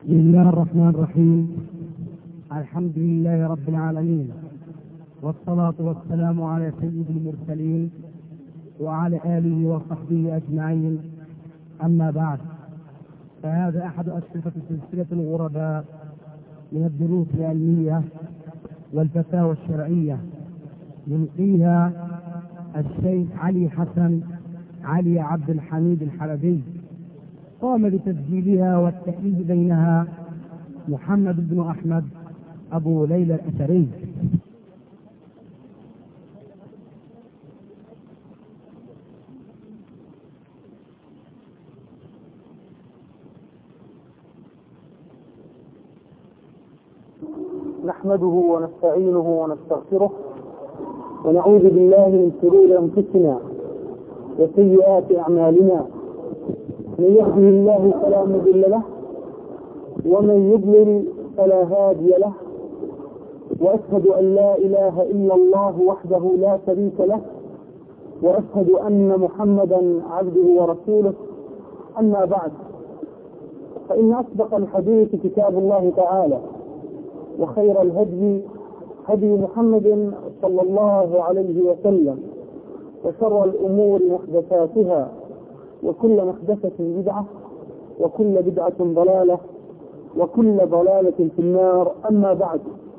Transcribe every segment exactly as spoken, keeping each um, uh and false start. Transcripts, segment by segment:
بسم الله الرحمن الرحيم. الحمد لله رب العالمين، والصلاة والسلام على سيد المرسلين وعلى آله وصحبه أجمعين. أما بعد، فهذا أحد أشرطة سلسلة الغرباء من الدروس العلمية والفتاوى الشرعية، يلقيها الشيخ علي حسن علي عبد الحميد الحلبي. قام بتسجيلها والتأليف بينها محمد بن أحمد أبو ليلى الأثري. نحمده ونستعينه ونستغفره ونعوذ بالله من شرور أنفسنا وسيئات أعمالنا، من يهده الله فلا مضل له ومن يضلل فلا هادي له، وأشهد أن لا إله إلا الله وحده لا شريك له، وأشهد أن محمدا عبده ورسوله. أما بعد، فإن أصدق الحديث كتاب الله تعالى، وخير الهدي هدي محمد صلى الله عليه وسلم، وشر الأمور محدثاتها، وكل محدثة بدعة، وكل بدعة ضلالة، وكل ضلالة في النار. أما بعد،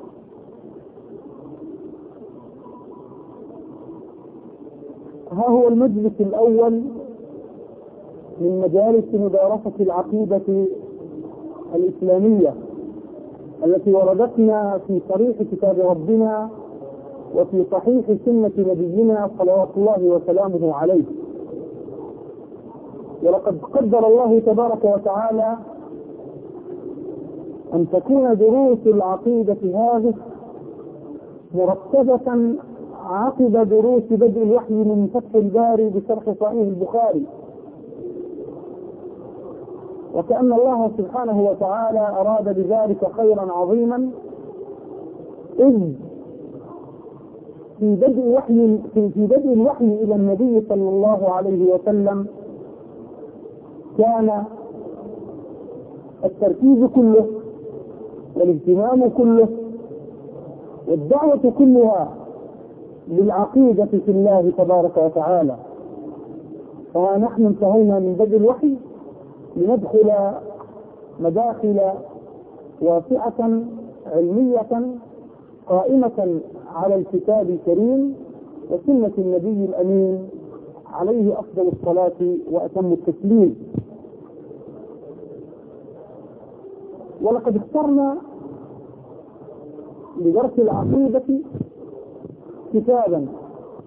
ها هو المجلس الأول من مجالس مدارسة العقيدة الإسلامية التي وردتنا في صريح كتاب ربنا وفي صحيح سنة نبينا صلوات الله وسلامه عليه. ولقد قدر الله تبارك وتعالى أن تكون دروس العقيدة هذه مرتبة عقب دروس بدء الوحي من فتح الباري بشرح صحيح البخاري، وكأن الله سبحانه وتعالى أراد بذلك خيرا عظيما، إذ في بدء الوحي في بدء الوحي إلى النبي صلى الله عليه وسلم كان التركيز كله والاهتمام كله والدعوة كلها للعقيدة في الله تبارك وتعالى. فنحن انتهينا من بدء الوحي لندخل مداخل واسعة علمية قائمة على الكتاب الكريم وسنة النبي الأمين عليه أفضل الصلاة وأتم التسليم. ولقد اخترنا لدرس العقيدة كتابا،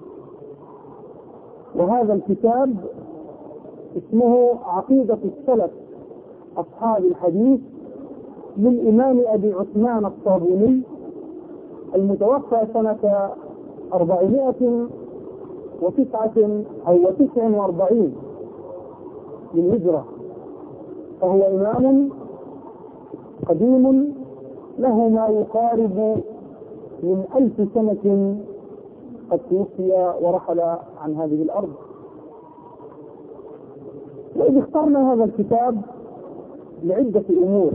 وهذا الكتاب اسمه عقيدة السلف أصحاب الحديث للإمام أبي عثمان الصابوني، المتوفى سنة أربعمائة وتسعة أو وتسع وأربعين للهجرة، فهو إمام قديم له ما يقارب من ألف سنة قد توفي ورحل عن هذه الأرض. وإذ اخترنا هذا الكتاب لعدة أمور،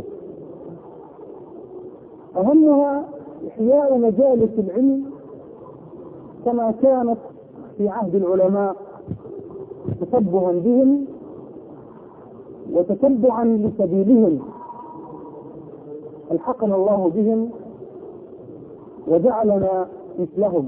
أهمها إحياء مجالس العلم كما كانت في عهد العلماء، تشبها بهم وتتبعا لسبيلهم. الحقنا الله بهم وجعلنا مثلهم.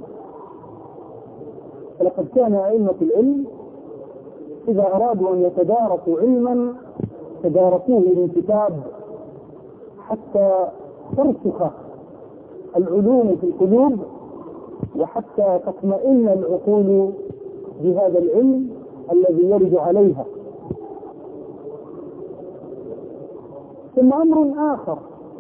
فلقد كان أئمة العلم إذا أرادوا أن يتدارسوا علما تدارسوه من كتاب حتى ترسخ العلوم في القلوب وحتى تطمئن العقول بهذا العلم الذي يرد عليها. ثم أمر آخر،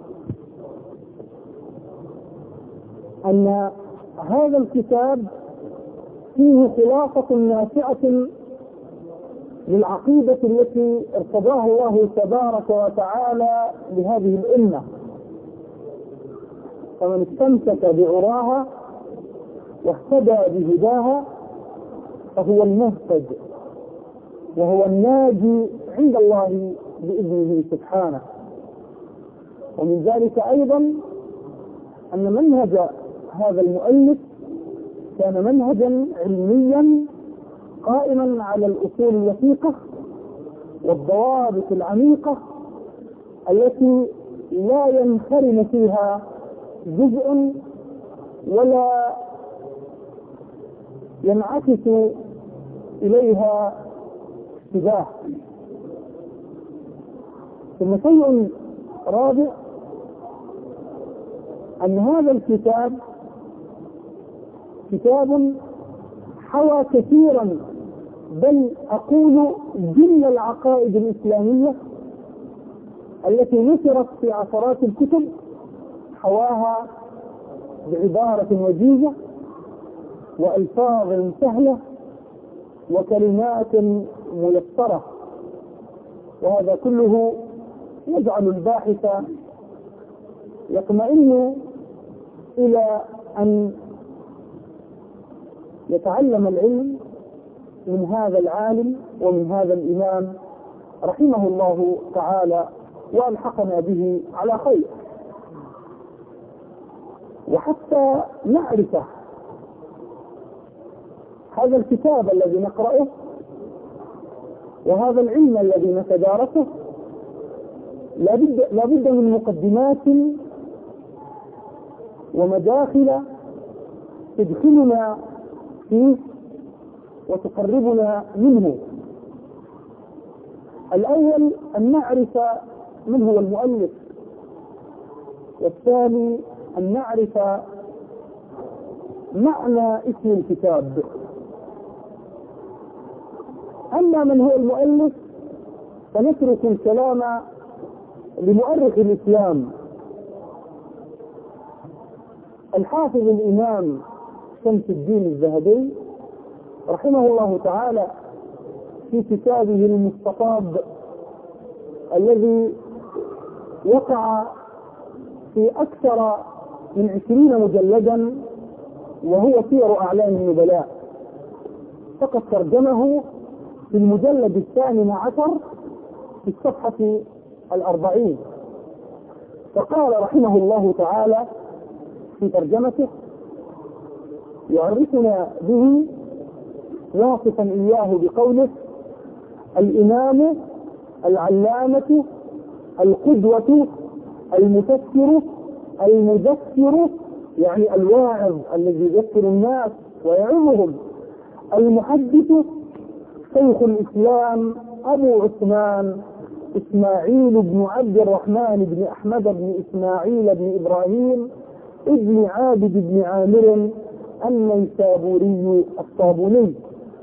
أن هذا الكتاب فيه خلاصة نافعة للعقيدة التي ارتضاها الله تبارك وتعالى لهذه الأمة، فمن استمسك بعراها واهتدى بهداها فهو المهتد وهو الناجي عند الله بإذنه سبحانه. ومن ذلك أيضا أن منهج هذا المؤلف كان منهجا علميا قائما على الأصول الوثيقة والضوابط العميقة التي لا ينخرم فيها جزء ولا ينعكس إليها اشتباه. ثم شيء رابع أن هذا الكتاب كتاب حوى كثيرا، بل أقول جل العقائد الإسلامية التي نشرت في عشرات الكتب، حواها بعبارة وجيزة وألفاظ سهلة وكلمات ميسرة، وهذا كله يجعل الباحث يطمئن إلى أن يتعلم العلم من هذا العالم ومن هذا الإمام رحمه الله تعالى وألحقنا به على خير. وحتى نعرف هذا الكتاب الذي نقرأه وهذا العلم الذي نتدارسه لابد, لابد من مقدمات ومداخل تدخلنا فيه وتقربنا منه. الأول أن نعرف من هو المؤلف، والثاني أن نعرف معنى اسم الكتاب. أما من هو المؤلف فنترك الكلام لمؤرخ الإسلام الحافظ الإمام شمس الدين الذهبي رحمه الله تعالى في كتابه المستطاب الذي وقع في أكثر من عشرين مجلدا وهو سير أعلام النبلاء، فقد ترجمه في المجلد الثامن عشر في الصفحة الأربعين. فقال رحمه الله تعالى في ترجمته يعرفنا به واصفا إياه بقوله: الإمام العلامة القدوة المفكر المذكر، يعني الواعظ الذي يذكر الناس ويعظهم، المحدث شيخ الإسلام أبو عثمان إسماعيل بن عبد الرحمن بن أحمد بن إسماعيل بن إبراهيم ابن عابد بن عامر النيسابوري الصابوني.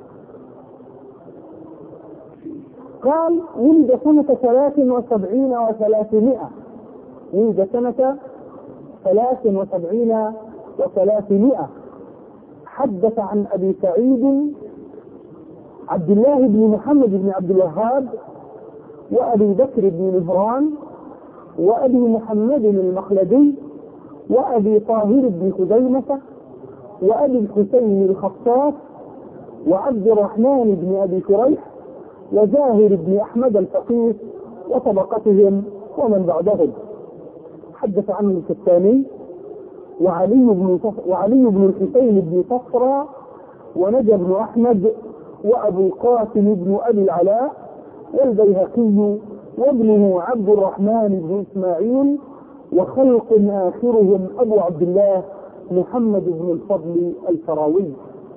قال: ولد سنة ثلاث وسبعين وثلاثمائة ولد سنة ثلاث وسبعين وثلاثمائة حدث عن أبي سعيد عبد الله بن محمد بن عبد الوهاب وأبي بكر بن مهران وأبي محمد المخلدي وأبي طاهر بن خزيمة وأبي الحسين الخطاف وعبد الرحمن بن أبي شريح وزاهر بن أحمد الفقيه وطبقتهم ومن بعدهم. حدث عنه الكتاني وعلي بن وعلي بن الحسين بن صفرا ونجى بن أحمد وأبو القاسم بن أبي العلاء والبيهقي وابنه عبد الرحمن بن إسماعيل وخلق آخرهم أبو عبد الله محمد بن الفضل الفراوي.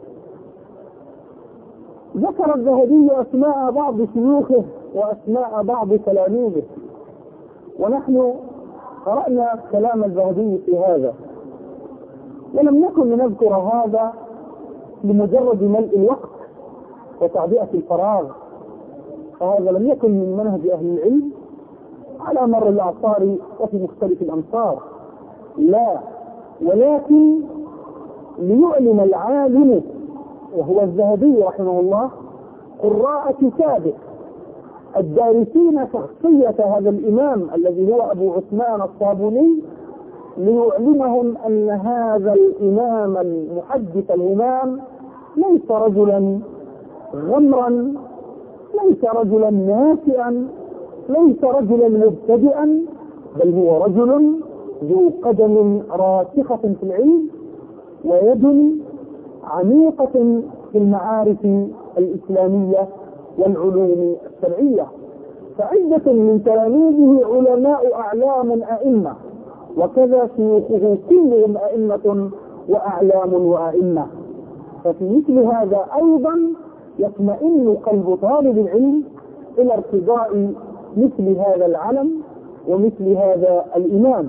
ذكر الذهبي أسماء بعض شيوخه وأسماء بعض تلاميذه، ونحن قرأنا كلام الذهبي في هذا، ولم نكن لنذكر هذا لمجرد ملء الوقت وتعبئة الفراغ، فهذا لم يكن من منهج أهل العلم على مر الأعصار وفي مختلف الأمصار، لا، ولكن ليعلم العالم وهو الذهبي رحمه الله قراء كتابه الدارسين شخصية هذا الإمام الذي هو أبو عثمان الصابوني، ليعلمهم أن هذا الإمام المحدث الإمام ليس رجلا غمرا، ليس رجلا ناسئا، ليس رجلا مبتدئا، بل هو رجل ذو قدم راسخة في العلم ويد عميقة في المعارف الإسلامية والعلوم الشرعية. فعدة من تلاميذه علماء أعلام أئمة، وكذا شيوخه كلهم أئمة وأعلام وأئمة. ففي مثل هذا أيضا يطمئن قلب طالب العلم إلى ارتضاء مثل هذا العلم ومثل هذا الإمام.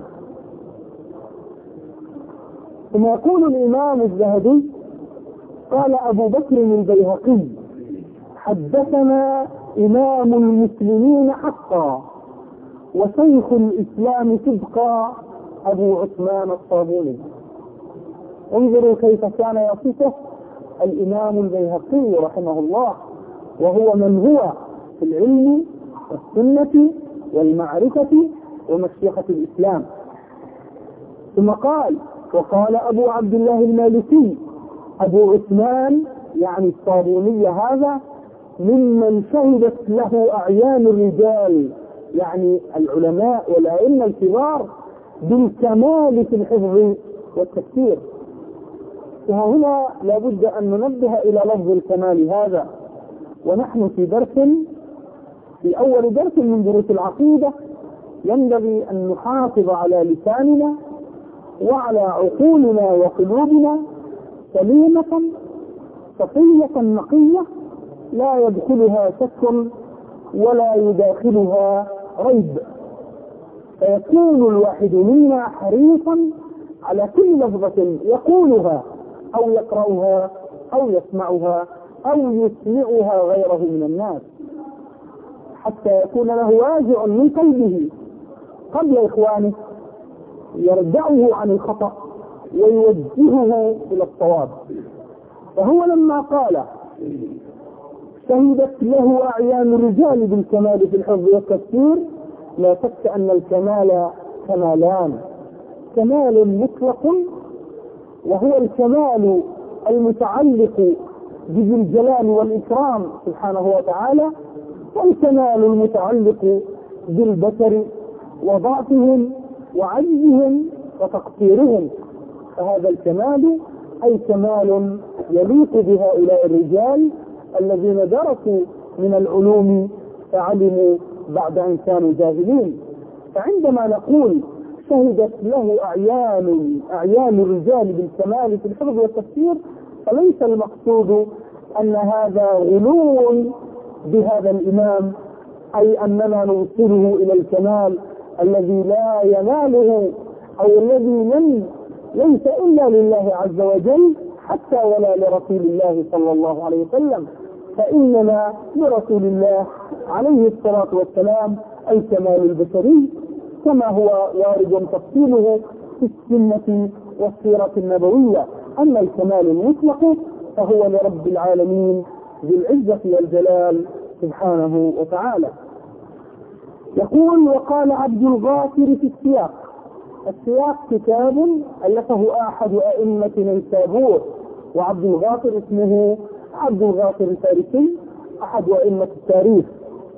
ثم يقول الإمام الذهبي: قال أبو بكر البيهقي: حدثنا إمام المسلمين حقا وشيخ الإسلام صدقا أبو عثمان الصابوني. انظروا كيف كان يصفه الإمام البيهقي رحمه الله، وهو من هو في العلم والسنة والمعرفة ومشيخة الإسلام. ثم قال: وقال أبو عبد الله المالكي: أبو عثمان يعني الصابوني هذا ممن شهدت له أعيان الرجال، يعني العلماء والأئمة الكبار، بالكمال في الحفظ والتفسير. وهنا لابد أن ننبه إلى لفظ الكمال هذا، ونحن في درس في أول درس من دروس العقيدة ينبغي أن نحافظ على لساننا وعلى عقولنا وقلوبنا سليمة صفية نقية لا يدخلها شك ولا يداخلها ريب، فيكون الواحد منا حريصا على كل لفظة يقولها أو يقرأها أو يسمعها أو يسمعها غيره من الناس، حتى يكون له واجع من قلبه قبل إخوانه يرجعه عن الخطأ ويوجهه إلى الصواب. فهو لما قال شهدت له أعيان الرجال بالكمال في الحفظ والتفسير، لا شك أن الكمال كمالان: كمال مطلق وهو الكمال المتعلق بذي الجلال والإكرام سبحانه وتعالى، والكمال المتعلق بالبشر وضعفهم وعجزهم وتقصيرهم. فهذا الكمال أي كمال يليق بهؤلاء الرجال الذين درسوا من العلوم فعلموا بعد أن كانوا جاهلين. فعندما نقول شهدت له أعيان أعيان الرجال بالكمال في الحفظ والتفسير، فليس المقصود أن هذا غلو بهذا الإمام، أي أننا نوصله إلى الكمال الذي لا يناله أو الذي لم ليس إلا لله عز وجل حتى ولا لرسول الله صلى الله عليه وسلم، فإنما لرسول الله عليه الصلاة والسلام الكمال البشري، كما هو وارد تفصيله في السنة والسيرة النبوية. أما الكمال المطلق فهو لرب العالمين ذي العزة والجلال سبحانه وتعالى. يقول: وقال عبد الغافر في السياق. السياق كتاب ألفه أحد أئمة نيسابور، وعبد الغافر اسمه عبد الغافر الفارسي أحد أئمة التاريخ.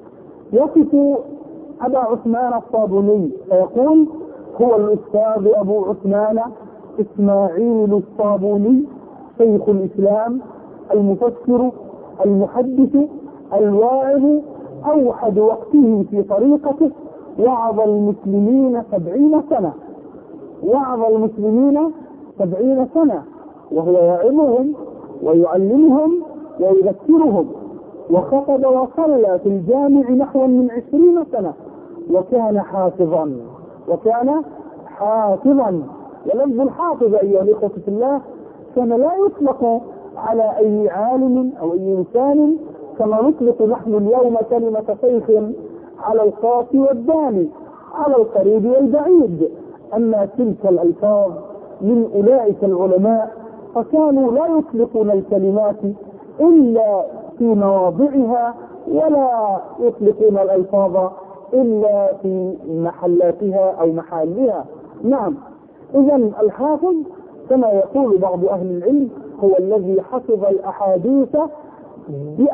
يصف أبا عثمان الصابوني فيقول: هو الأستاذ أبو عثمان إسماعيل الصابوني شيخ الإسلام المفسر المحدث الواعظ، أوحد وقته في طريقته، وعظ المسلمين سبعين سنة وعظ المسلمين سبعين سنة وهو يعظهم ويعلمهم ويذكرهم، وخطب وصلى في الجامع نحو من عشرين سنة، وكان حافظا وكان حافظا ولفظ الحافظ أيها الإخوة في الله كان لا يطلق على أي عالم أو أي إنسان كما نطلق نحن اليوم كلمة شيخ على القاصي والداني، على القريب والبعيد. أما تلك الألفاظ من أولئك العلماء فكانوا لا يطلقون الكلمات إلا في مواضعها، ولا يطلقون الألفاظ إلا في محلاتها أو محلها. نعم، إذا الحافظ كما يقول بعض أهل العلم هو الذي حفظ الأحاديث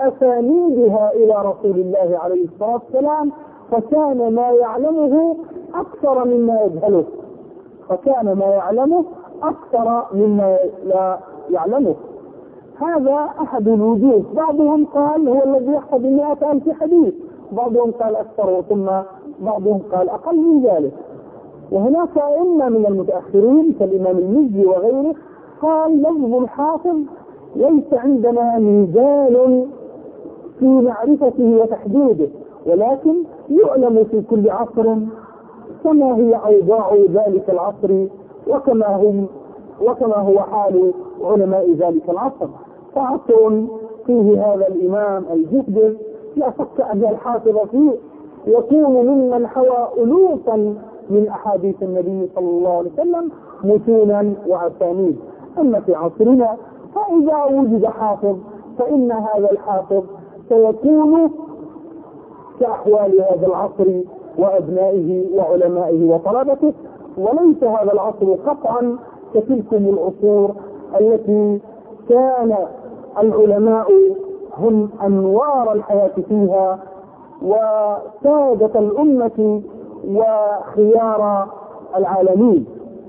بأسانيدها إلى رسول الله عليه الصلاة والسلام، فكان ما يعلمه أكثر مما يجهله، فكان ما يعلمه أكثر مما لا يعلمه. هذا أحد الوجوه. بعضهم قال هو الذي يحفظ مئة ألف حديث، بعضهم قال أكثر، ثم بعضهم قال أقل من ذلك. وهناك أئمة من المتأخرين كالإمام المزي وغيره قال لفظ الحافظ ليس عندنا ميزان في معرفته وتحديده، ولكن يعلم في كل عصر كما هي أوضاع ذلك العصر وكما هم وكما هو حال علماء ذلك العصر. فعصر فيه هذا الإمام الجهد لا شك أن الحافظ فيه يكون ممن حوى ألوفا من أحاديث النبي صلى الله عليه وسلم متونا وأسانيد. أما في عصرنا فإذا وجد حافظ فإن هذا الحافظ سيكون كأحوال هذا العصر وأبنائه وعلمائه وطلبته، وليس هذا العصر قطعا كتلكم العصور التي كان العلماء هم أنوار الحياة فيها وسادة الأمة وخيار العالمين.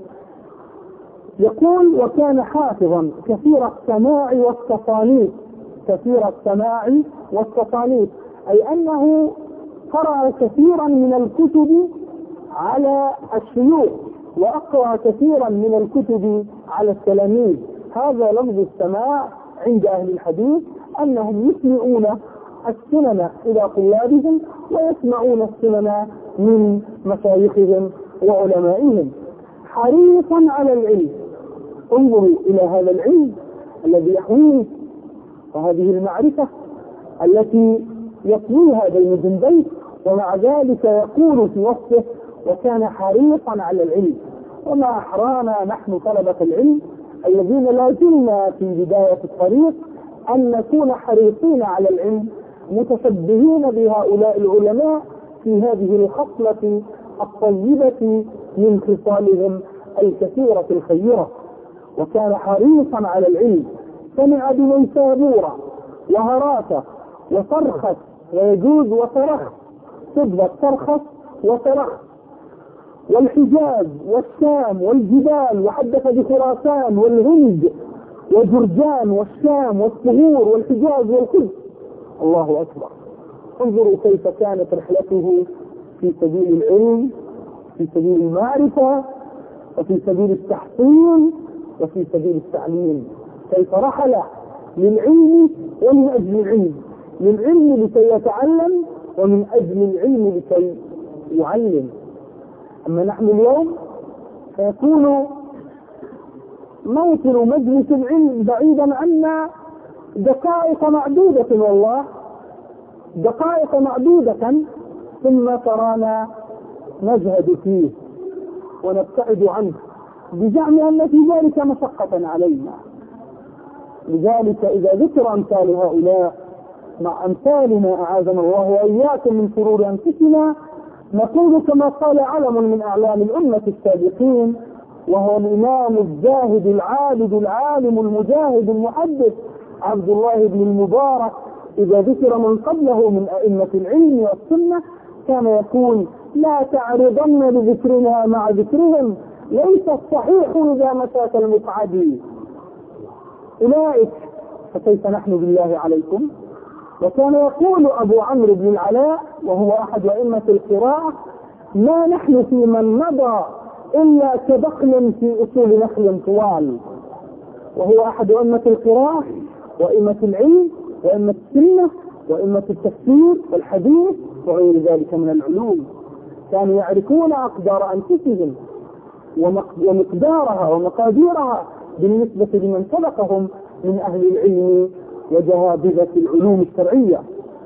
يقول وكان حافظا كثير السماع والتصانيف، كثير السماع والتصانيف أي أنه قرأ كثيرا من الكتب على الشيوخ وأقرأ كثيرا من الكتب على التلاميذ. هذا لفظ السماع عند أهل الحديث أنهم يسمعون السنن إلى طلابهم ويسمعون السنن من مشايخهم وعلمائهم. حريصا على العلم، انظروا إلى هذا العلم الذي يحويه وهذه المعرفة التي يطويها بين جنبيه، ومع ذلك يقول في وصفه وكان حريصا على العلم. وما أحرانا نحن طلبة العلم الذين لا زلنا في بداية الطريق أن نكون حريصين على العلم متشبهين بهؤلاء العلماء في هذه الخصلة الطيبة من خصالهم الكثيرة الخيرة. وكان حريصا على العلم، سمع بنيسابورة وهراته وصرخت، ويجوز وصرخ، تبدأ صرخت وصرخت، والحجاز والشام والجبال، وحدث بخراسان والهند وجرجان والشام والصهور والحجاز والقدس. الله أكبر. انظروا كيف كانت رحلته في سبيل العلم، في سبيل المعرفة، وفي سبيل التحصيل، وفي سبيل التعليم. كيف رحل للعلم ومن أجل العلم، للعلم لكي يتعلم ومن أجل العلم لكي يعلم. أما نحن اليوم فيكون موطن مجلس العلم بعيدا عنا دقائق معدودة، والله دقائق معدودة، ثم ترانا نزهد فيه ونبتعد عنه بزعم أن في ذلك مشقة علينا. لذلك إذا ذكر أمثال هؤلاء مع أمثالنا أعاذنا الله وإياكم من شرور أنفسنا، نقول كما قال علم من أعلام الأمة السابقين وهو الإمام الزاهد العابد العالم المجاهد المحدث عبد الله بن المبارك، إذا ذكر من قبله من أئمة العلم والسنة كان يقول لا تعرضن بذكرنا مع ذكرهم، ليس الصحيح إذا مساك المقعد. أولئك فكيف نحن بالله عليكم. وكان يقول أبو عمرو بن العلاء وهو أحد أئمة القراءة ما نحن في من مضى إلا كبخل في أصول نخل طوال، وهو أحد أئمة القراءة وأئمة العلم وأئمة السنة وأئمة التفسير والحديث وغير ذلك من العلوم. كانوا يعرفون أقدار أنفسهم ومقدارها ومقاديرها بالنسبة لمن سبقهم من أهل العلم وجهابذة العلوم الشرعية.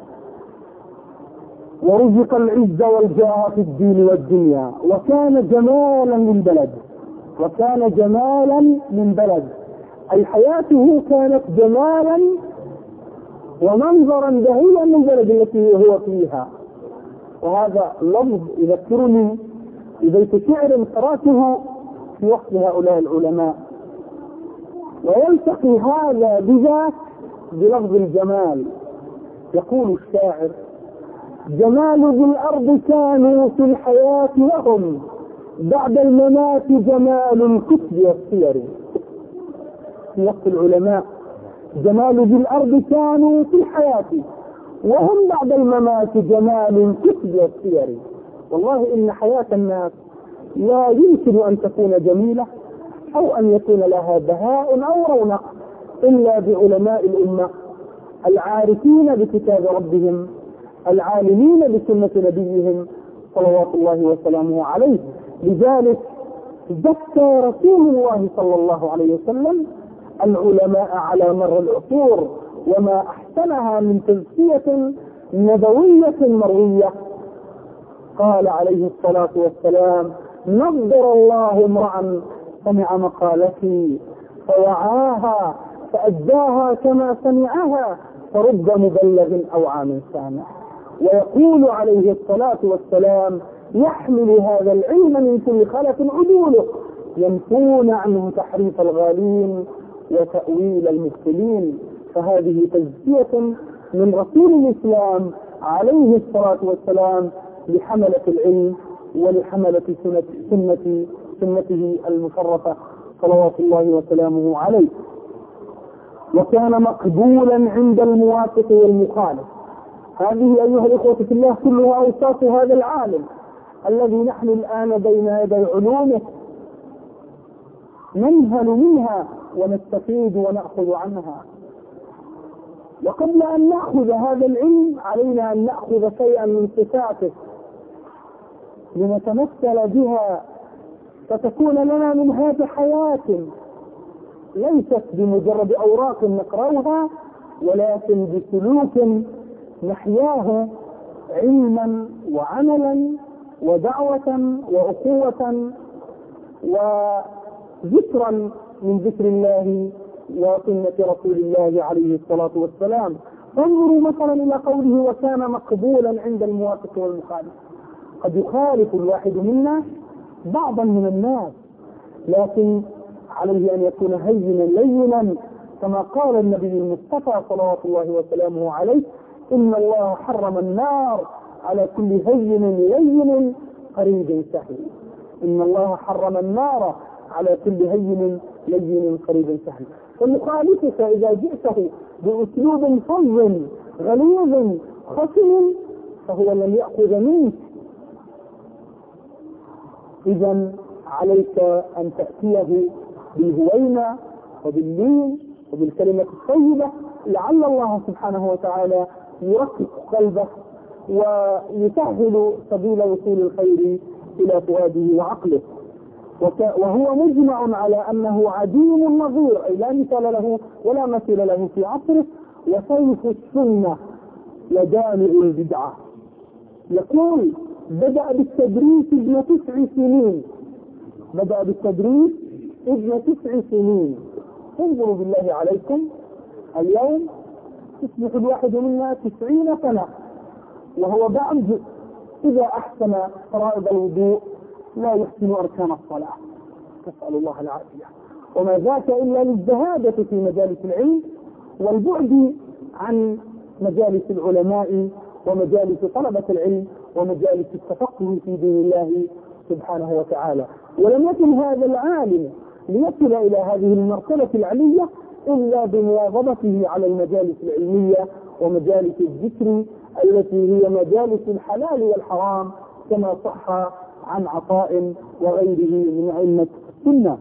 ورزق العز والجاه في الدين والدنيا، وكان جمالا من بلد، وكان جمالا من بلد أي حياته كانت جمالا ومنظرا بهيا من بلد التي هو فيها. وهذا لفظ يذكرني ببيت شعر قرأته في وقت هؤلاء العلماء، ويلتقي هذا بذاك بلفظ الجمال. يقول الشاعر جمال ذي الأرض كانوا في الحياة وهم بعد الممات جمال الكتب والسير. في وقت العلماء جمال ذي الأرض كانوا في الحياة وهم بعد الممات جمال الكتب والسير. والله إن حياة الناس لا يمكن أن تكون جميلة أو أن يكون لها بهاء أو رونق إلا بعلماء الأمة العارفين بكتاب ربهم العالمين بسنة نبيهم صلوات الله وسلامه عليه. لذلك ذكر رسول الله صلى الله عليه وسلم العلماء على مر العصور، وما أحسنها من تزكية نبوية مروية. قال عليه الصلاة والسلام: نضر الله امرأ سمع مقالتي فوعاها فأداها كما سمعها فرب مبلغ أو عام سامع. ويقول عليه الصلاة والسلام: يحمل هذا العلم من كل خلف عدوله ينفون عنه تحريف الغالين وتأويل المبطلين. فهذه تزكية من رسول الإسلام عليه الصلاة والسلام لحملة العلم ولحملة سنة سنة سنته المشرفة صلوات الله وسلامه عليه. وكان مقبولا عند الموافق والمخالف. هذه أيها الإخوة في الله كلها أوصاف هذا العالم الذي نحن الآن بين يدي علومه ننهل منها ونستفيد ونأخذ عنها. وقبل أن نأخذ هذا العلم علينا أن نأخذ شيئا من صفاته لنتمثل بها فتكون لنا منهاج حياة ليست بمجرد أوراق نقرأها ولكن بسلوك نحياه علما وعملا ودعوة وأخوة وذكرا من ذكر الله وسنة رسول الله عليه الصلاة والسلام. انظروا مثلا إلى قوله: وكان مقبولا عند الموافق والمخالف. قد يخالف الواحد منا بعضا من الناس، لكن عليه أن يكون هينا لينا كما قال النبي المصطفى صلوات الله وسلامه عليه: إن الله حرم النار على كل هين لين قريب سهل. إن الله حرم النار على كل هين لين قريب سهل. فمخالفك إذا جئته بأسلوب فظ غليظ خشن فهو لم يأخذ منك. إذا عليك أن تأتيه بالهوينة وباللين وبالكلمة الطيبة لعل الله سبحانه وتعالى يرقق قلبه ويسهل سبيل وصول الخير إلى فؤاده وعقله. وهو مجمع على أنه عديم النظير، أي لا مثال له ولا مثيل له في عصره، وسيف السنة لجامع البدعة. يقول: بدأ بالتدريس ابن تسع سنين. بدأ بالتدريس ابن تسع سنين. انظروا بالله عليكم، اليوم يصبح الواحد منا تسعين سنة وهو بعد إذا أحسن فرائض الوضوء لا يحسن أركان الصلاة، نسأل الله العافية. وما ذاك إلا للزهادة في مجالس العلم والبعد عن مجالس العلماء ومجالس طلبة العلم ومجالس التفقه في دين الله سبحانه وتعالى. ولم يكن هذا العالم ليصل إلى هذه المرتبة العلية إلا بمواظبته على المجالس العلمية ومجالس الذكر التي هي مجالس الحلال والحرام، كما صح عن عطاء وغيره من أئمة السنة.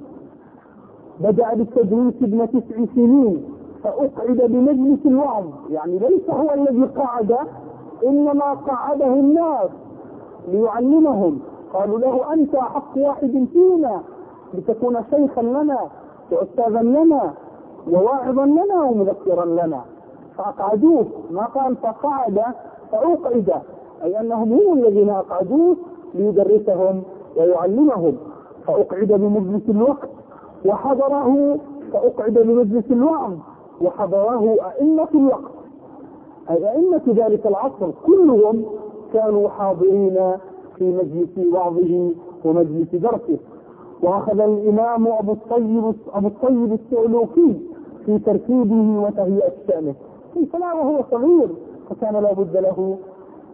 بدأ بالتدريس ابن تسع سنين فأقعد بمجلس الوعظ، يعني ليس هو الذي قعد، إنما قعده الناس ليعلمهم. قالوا له: أنت أحق واحد فينا لتكون شيخا لنا وأستاذا لنا وواعظا لنا ومذكرا لنا. فأقعدوه، ما قال فقعد فأقعد، أي أنهم هم الذين أقعدوه ليدرسهم ويعلمهم. فأقعد بمجلس الوقت وحضره، فأقعد بمجلس الوعظ وحضره أئمة الوقت، أي أئمة ذلك العصر كلهم كانوا حاضرين في مجلس وعظه ومجلس درسه. وأخذ الإمام أبو الطيب أبو الطيب السعلوكي في ترتيبه وتهيئة شأنه، فلا وهو صغير فكان لا بد له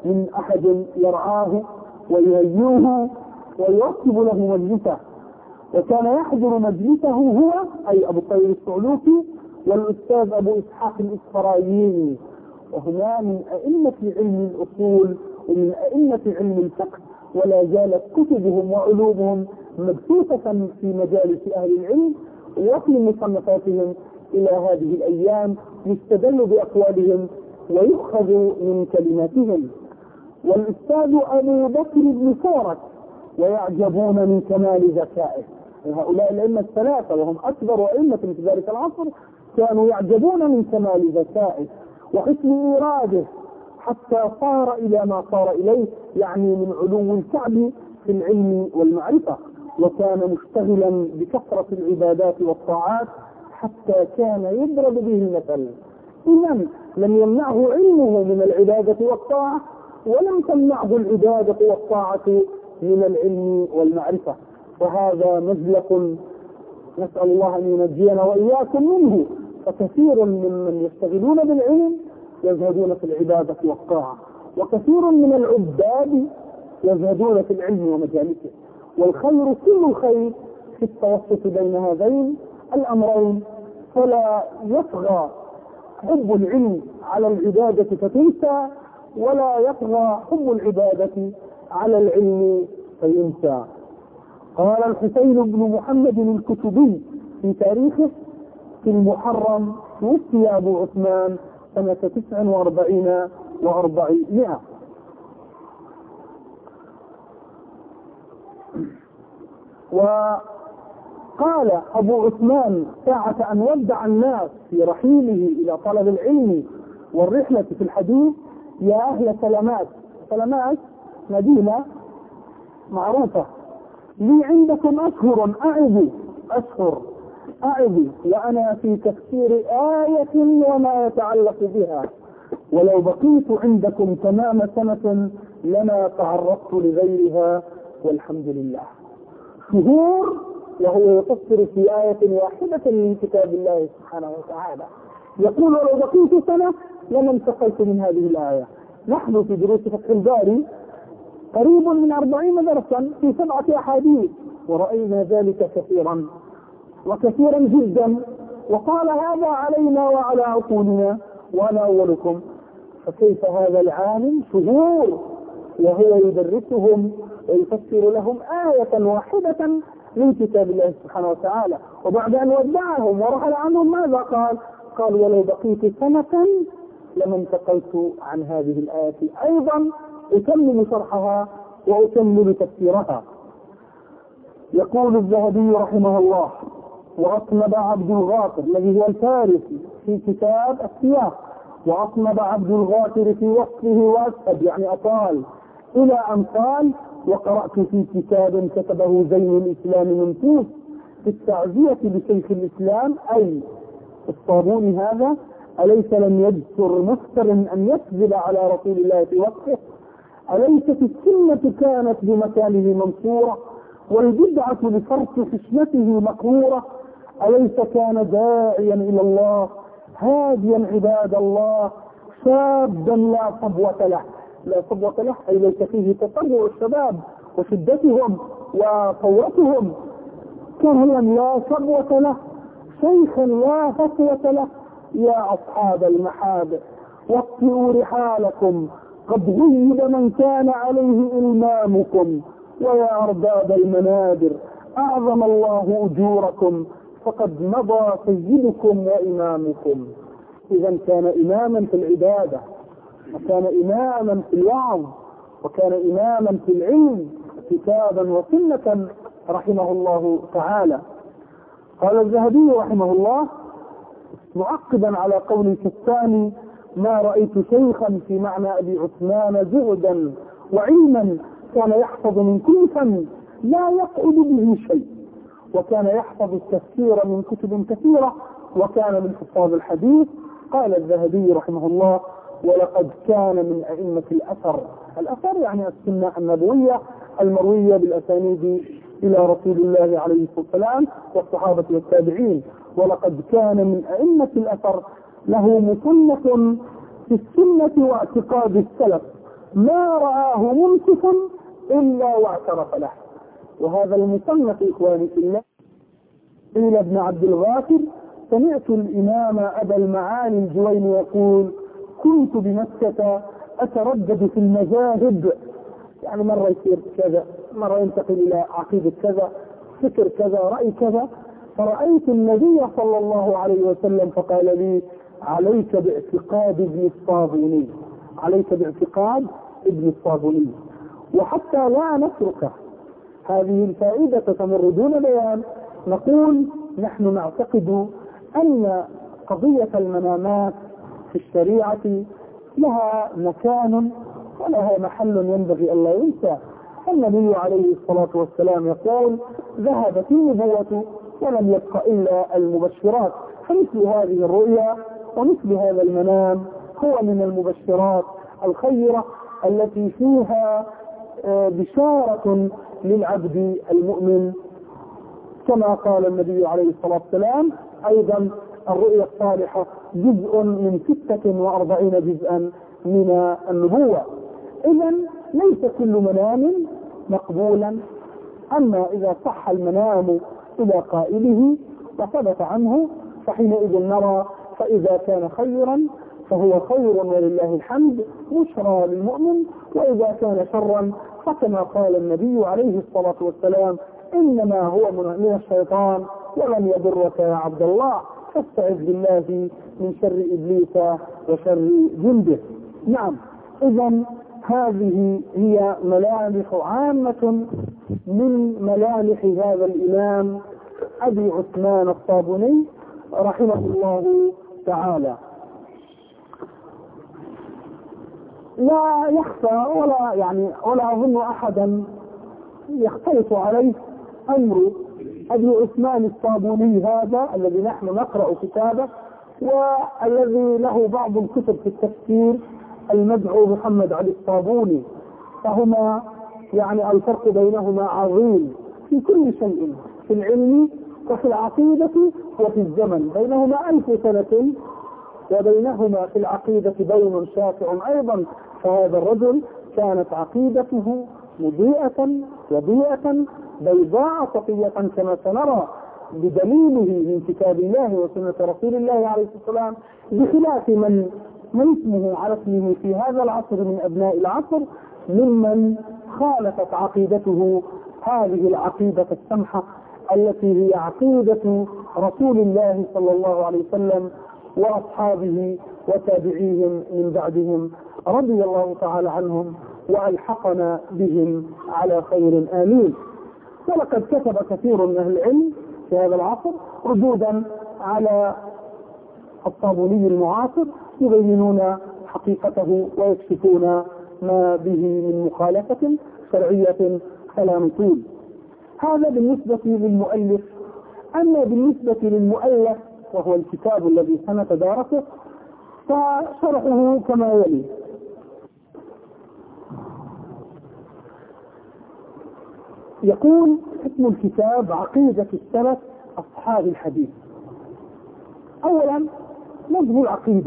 من أحد يرعاه ويهيئه ويرتب له مجلسه، وكان يحضر مجلسه هو أي أبو طيب الصعلوكي والأستاذ أبو إسحاق الإسفرايني، وهما من أئمة علم الأصول ومن أئمة علم الفقه، ولا زالت كتبهم وعلومهم مبثوثة في مجالس أهل العلم وفي مصنفاتهم إلى هذه الأيام، يستدل بأقوالهم ويؤخذ من كلماتهم. والأستاذ أبو بكر بن فورك ويعجبون من كمال ذكائه. هؤلاء الأئمة الثلاثة وهم أكبر أئمة في ذلك العصر كانوا يعجبون من كمال ذكائه وحسن إراده حتى صار إلى ما صار إليه، يعني من علو الكعب في العلم والمعرفة، وكان مشتغلا بكثرة العبادات والطاعات حتى كان يضرب به المثل. إذن لم يمنعه علمه من العبادة والطاعة، ولم تمنعه العبادة والطاعة من العلم والمعرفة، وهذا مزلق نسأل الله أن ينجينا وإياكم منه. فكثير ممن يشتغلون بالعلم يزهدون في العبادة والطاعة، وكثير من العباد يزهدون في العلم ومجالسه، والخير كل الخير في التوسط بين هذين الأمرين، فلا يطغى حب العلم على العبادة فتنسى، ولا يطغى حب العبادة على العلم فينسى. قال الحسين بن محمد الكتبي في تاريخه: في المحرم توفي أبو عثمان سنة تسع وأربعين وأربعمائة. وقال أبو عثمان ساعة أن ودع الناس في رحيله إلى طلب العلم والرحلة في الحديث: يا أهل سلامات. سلامات مدينة معروفة. لي عندكم أشهر أعظ أشهر أعظ وأنا في تفسير آية وما يتعلق بها، ولو بقيت عندكم تمام سنة لما تعرضت لغيرها والحمد لله. شهور وهو يفسر في آية واحدة من كتاب الله سبحانه وتعالى، يقول: لو بقيت سنة لما انتقلت من هذه الآية. نحن في دروس فتح الباري قريب من أربعين درسا في سبعة أحاديث، ورأينا ذلك كثيرا وكثيرا جدا، وقال هذا علينا وعلى عقولنا وأنا أولكم. فكيف هذا العالم شهور وهو يدرسهم ويفسر لهم آية واحدة من كتاب الله سبحانه وتعالى، وبعد أن ودعهم ورحل عنهم ماذا قال؟ قال: ولو بقيت سنة لما انتقلت عن هذه الآية أيضا أكمل شرحها وأكمل تفسيرها. يقول الذهبي رحمه الله: وأصنب عبد الغافر الذي هو الفارسي في كتاب السياق: وأصنب عبد الغافر في وصفه وأسهب يعني أطال، إلى أن قال: وقرأت في كتاب كتبه زين الإسلام منفوس في التعزية لشيخ الإسلام أي الصابوني هذا: أليس لم يجسر مفتر أن يكذب على رسول الله في وقته؟ أليست السنة كانت بمكانه منصورة والبدعة لفرط حشمته مقرورة؟ أليس كان داعيا إلى الله هاديا عباد الله شابا لا صبوة له؟ لا صبوة له أي ليس فيه تطبع الشباب وشدتهم وقوتهم. كهلا لا صبوة له، شيخا لا فتوة له. يا أصحاب المحابر وطئوا رحالكم، قد غيب من كان عليه إمامكم. ويا أرباب المنابر أعظم الله أجوركم، فقد مضى سيدكم وإمامكم. إذا كان إماما في العبادة، وكان إماما في الوعظ، وكان إماما في العلم كتابا وسنة رحمه الله تعالى. قال الذهبي رحمه الله معقبا على قول الثاني: ما رأيت شيخا في معنى أبي عثمان زهدا وعلما كان يحفظ من كل فن لا يقعد به شيء، وكان يحفظ التفسير من كتب كثيرة، وكان من حفاظ الحديث. قال الذهبي رحمه الله: ولقد كان من أئمة الأثر. الأثر يعني السنة النبوية المروية بالأسانيد إلى رسول الله عليه الصلاة والسلام والصحابة والتابعين. ولقد كان من أئمة الأثر له مصنف في السنة واعتقاد السلف، ما رآه ممسكا إلا واعترف له. وهذا المصنف إخواني في الله قيل ابن عبد الغافر سمعت الإمام أبا المعالي الجويني يقول كنت بمكة أتردد في المذاهب، يعني مرة يصير كذا، مرة ينتقل إلى عقيدة كذا، فكر كذا، رأي كذا، فرأيت النبي صلى الله عليه وسلم فقال لي عليك باعتقاد ابن الصابوني، عليك باعتقاد ابن الصابوني. وحتى لا نترك هذه الفائدة تمر دون بيان، نقول نحن نعتقد أن قضية المنامات في الشريعة لها مكان ولها محل ينبغي أن لا ينسى. النبي عليه الصلاة والسلام يقول ذهبت النبوة ولم يبق إلا المبشرات، فمثل هذه الرؤيا ومثل هذا المنام هو من المبشرات الخيرة التي فيها بشارة للعبد المؤمن، كما قال النبي عليه الصلاة والسلام أيضا الرؤيا الصالحة جزء من ستة وأربعين جزءا من النبوة. إذن ليس كل منام مقبولا، أما إذا صح المنام إلى قائله وثبت عنه فحينئذ نرى، فإذا كان خيرا فهو خير ولله الحمد بشرى للمؤمن، وإذا كان شرا فكما قال النبي عليه الصلاة والسلام إنما هو من الشيطان ولم يضرك يا عبد الله، فاستعذ بالله من شر إبليس وشر جنده. نعم، إذن هذه هي ملامح عامة من ملامح هذا الإمام أبي عثمان الصابوني رحمه الله تعالى. لا يخفى ولا يعني ولا أظن أحدا يختلف عليه أمر أبي عثمان الصابوني هذا الذي نحن نقرأ كتابه، والذي له بعض الكتب في التفسير المدعو محمد علي الصابوني، فهما يعني الفرق بينهما عظيم في كل شيء، في العلم وفي العقيدة وفي الزمن، بينهما ألف سنة وبينهما في العقيدة بين شاسع أيضا. فهذا الرجل كانت عقيدته مضيئة وضيئة بيضاء صفية كما سنرى بدليله من كتاب الله وسنة رسول الله عليه الصلاة والسلام، بخلاف من من اسمه على اسمه في هذا العصر من أبناء العصر ممن خالفت عقيدته هذه العقيدة السمحة التي هي عقيدة رسول الله صلى الله عليه وسلم وأصحابه وتابعيهم من بعدهم رضي الله تعالى عنهم وألحقنا بهم على خير آمين. ولقد كتب كثير من أهل العلم في هذا العصر ردودا على الصابوني المعاصر يبينون حقيقته ويكشفون ما به من مخالفة شرعية فلا نطول. هذا بالنسبة للمؤلف. أما بالنسبة للمؤلف وهو الكتاب الذي سنتدارسه فشرحه كما يلي. يقول اسم الكتاب عقيدة السلف أصحاب الحديث. أولا لفظ العقيدة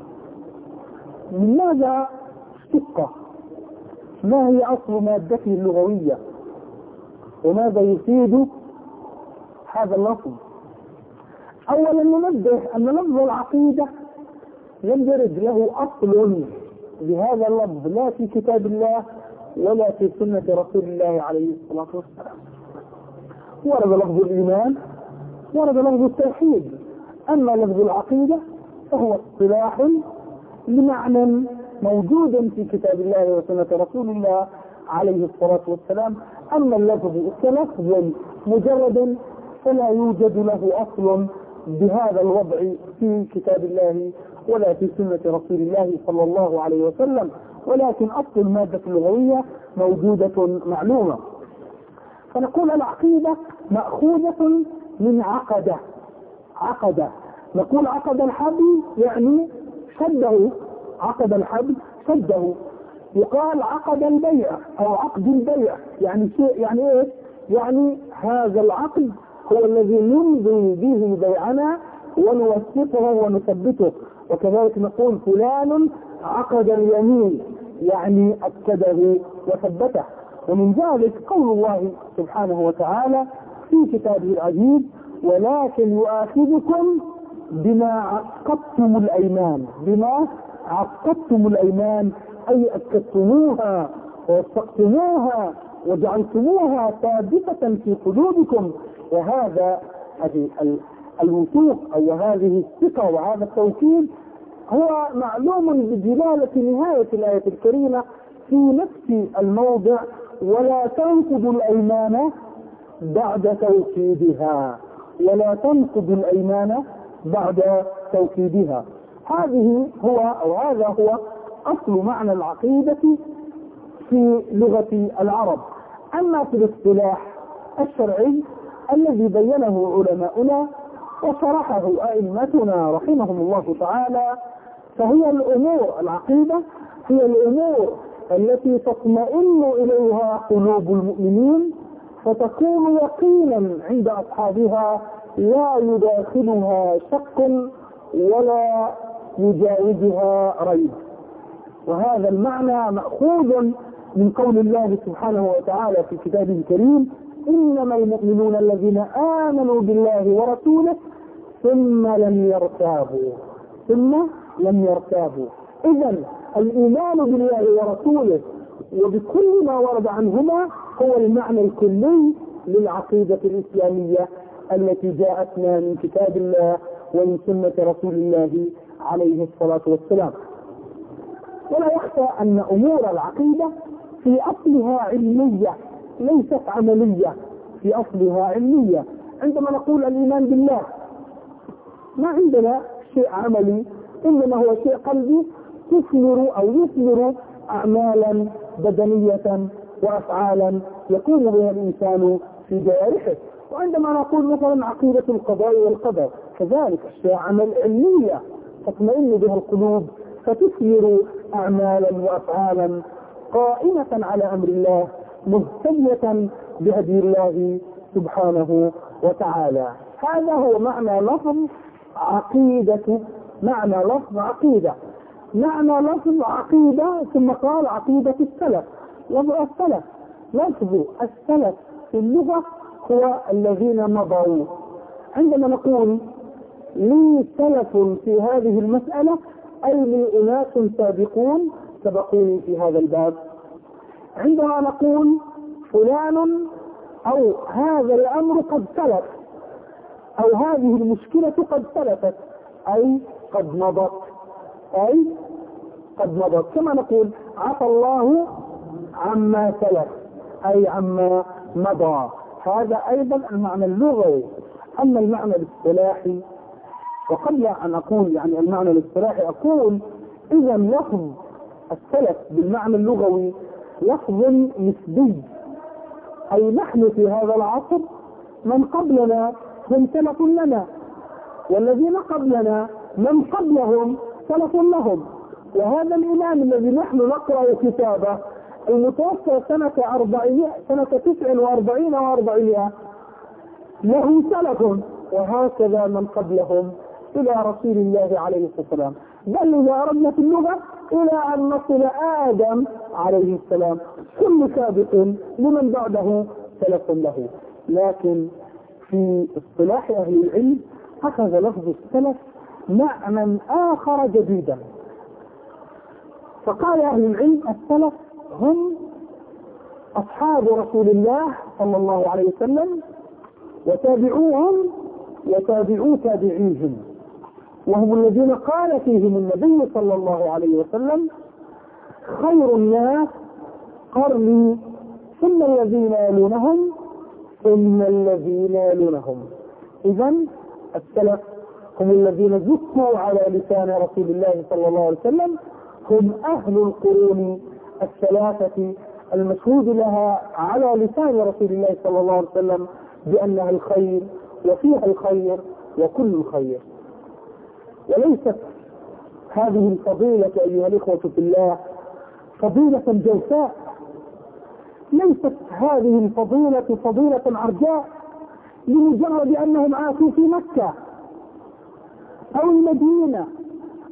من ماذا اشتق؟ ما هي أصل مادته اللغوية؟ وماذا يفيد هذا اللفظ؟ أولا ننبه أن لفظ العقيدة يندرج له أصل بهذا اللفظ لا في كتاب الله ولا في سنة رسول الله عليه الصلاة والسلام. ورد لفظ الإيمان، ورد لفظ التوحيد. أما لفظ العقيدة فهو اصطلاح لمعنى موجود في كتاب الله وسنة رسول الله عليه الصلاة والسلام. أما اللفظ كلفظ مجرد فلا يوجد له أصل بهذا الوضع في كتاب الله ولا في سنة رسول الله صلى الله عليه وسلم، ولكن أصل المادة اللغوية موجودة معلومة. فنقول العقيدة مأخوذة من عقدة. عقدة نقول عقد الحبل يعني شده، عقد الحبل شده. يقال عقد البيع أو عقد البيع يعني شيء، يعني إيه؟ يعني هذا العقد هو الذي نمضي به بيعنا ونوثقه ونثبته. وكذلك نقول فلان عقد اليمين، يعني أكده وثبته. ومن ذلك قول الله سبحانه وتعالى في كتابه العزيز: ولكن يؤاخذكم بما عقدتم الأيمان. بما عقدتم الأيمان أي أكدتموها ووثقتموها وجعلتموها ثابتة في قلوبكم. وهذا هذه الوثوق أو هذه الثقة وهذا التوكيد هو معلوم بجلالة نهاية الآية الكريمة في نفس الموضع: ولا تنقضوا الأيمان بعد توكيدها. ولا تنقضوا الأيمان بعد توكيدها. هذه هو أو هذا هو أصل معنى العقيدة في لغة العرب. أما في الاصطلاح الشرعي الذي بينه علماؤنا وشرحه أئمتنا رحمهم الله تعالى، فهي الأمور العقيدة هي الأمور التي تطمئن إليها قلوب المؤمنين فتكون يقينا عند أصحابها لا يداخلها شك ولا يجاوزها ريب. وهذا المعنى مأخوذ من قول الله سبحانه وتعالى في كتابه الكريم: إنما المؤمنون الذين آمنوا بالله ورسوله ثم لم يرتابوا. ثم لم يرتابوا. إذن الإيمان بالله ورسوله وبكل ما ورد عنهما هو المعنى الكلي للعقيدة الإسلامية التي جاءتنا من كتاب الله ومن سنة رسول الله عليه الصلاة والسلام. ولا يخفى أن أمور العقيدة في أصلها علمية ليست عملية. في أصلها علمية. عندما نقول الإيمان بالله ما عندنا شيء عملي، إنما هو شيء قلبي تثمر أو يثمر أعمالا بدنية وأفعالا يقوم بها الإنسان في جوارحه. وعندما نقول مثلا عقيدة القضاء والقدر كذلك أشياء عمل علمية تطمئن بها القلوب فتثمر أعمالا وأفعالا قائمة على أمر الله مهتدية بهدي الله سبحانه وتعالى. هذا هو معنى لفظ عقيدة. معنى لفظ عقيدة معنى لفظ عقيدة ثم قال عقيدة السلف. لفظ السلف لفظ السلف في اللغة هو الذين مضوا. عندما نقول لي سلف في هذه المسألة أي لي أناس سابقون سبقوني في هذا الباب. عندما نقول فلان أو هذا الأمر قد سلف أو هذه المشكلة قد سلفت أي قد مضت أي قد مضت. كما نقول عفى الله عما سلف أي عما مضى. هذا أيضا المعنى اللغوي. أما المعنى الاصطلاحي، وقبل أن أقول يعني المعنى الاصطلاحي أقول إذا لفظ السلف بالمعنى اللغوي لفظ نسبي، أي نحن في هذا العصر من قبلنا هم سلف لنا، والذين قبلنا من قبلهم سلف لهم. وهذا الإمام الذي نحن نقرأ كتابه المتوفى سنة أربعين سنة تسع وأربعين وأربعين له سلف، وهكذا من قبلهم إلى رسول الله عليه الصلاة والسلام. بل إذا أردنا في اللغة إلى أن نصل آدم عليه السلام كل سابق لمن بعده سلف له. لكن في اصطلاح أهل العلم أخذ لفظ السلف معنى آخر جديدا، فقال أهل العلم السلف هم أصحاب رسول الله صلى الله عليه وسلم وتابعوهم وتابعوا تابعيهم، وهم الذين قال فيهم النبي صلى الله عليه وسلم خير الناس قرني ثم الذين يلونهم ثم الذين يلونهم. إذن السلف هم الذين ذكروا على لسان رسول الله صلى الله عليه وسلم، هم أهل القرون الثلاثة المشهود لها على لسان رسول الله صلى الله عليه وسلم بأنها الخير وفيها الخير وكل الخير. وليست هذه الفضيلة أيها الإخوة في الله فضيلة جوفاء، ليست هذه الفضيلة فضيلة عرجاء لمجرد أنهم عاشوا في مكة أو المدينة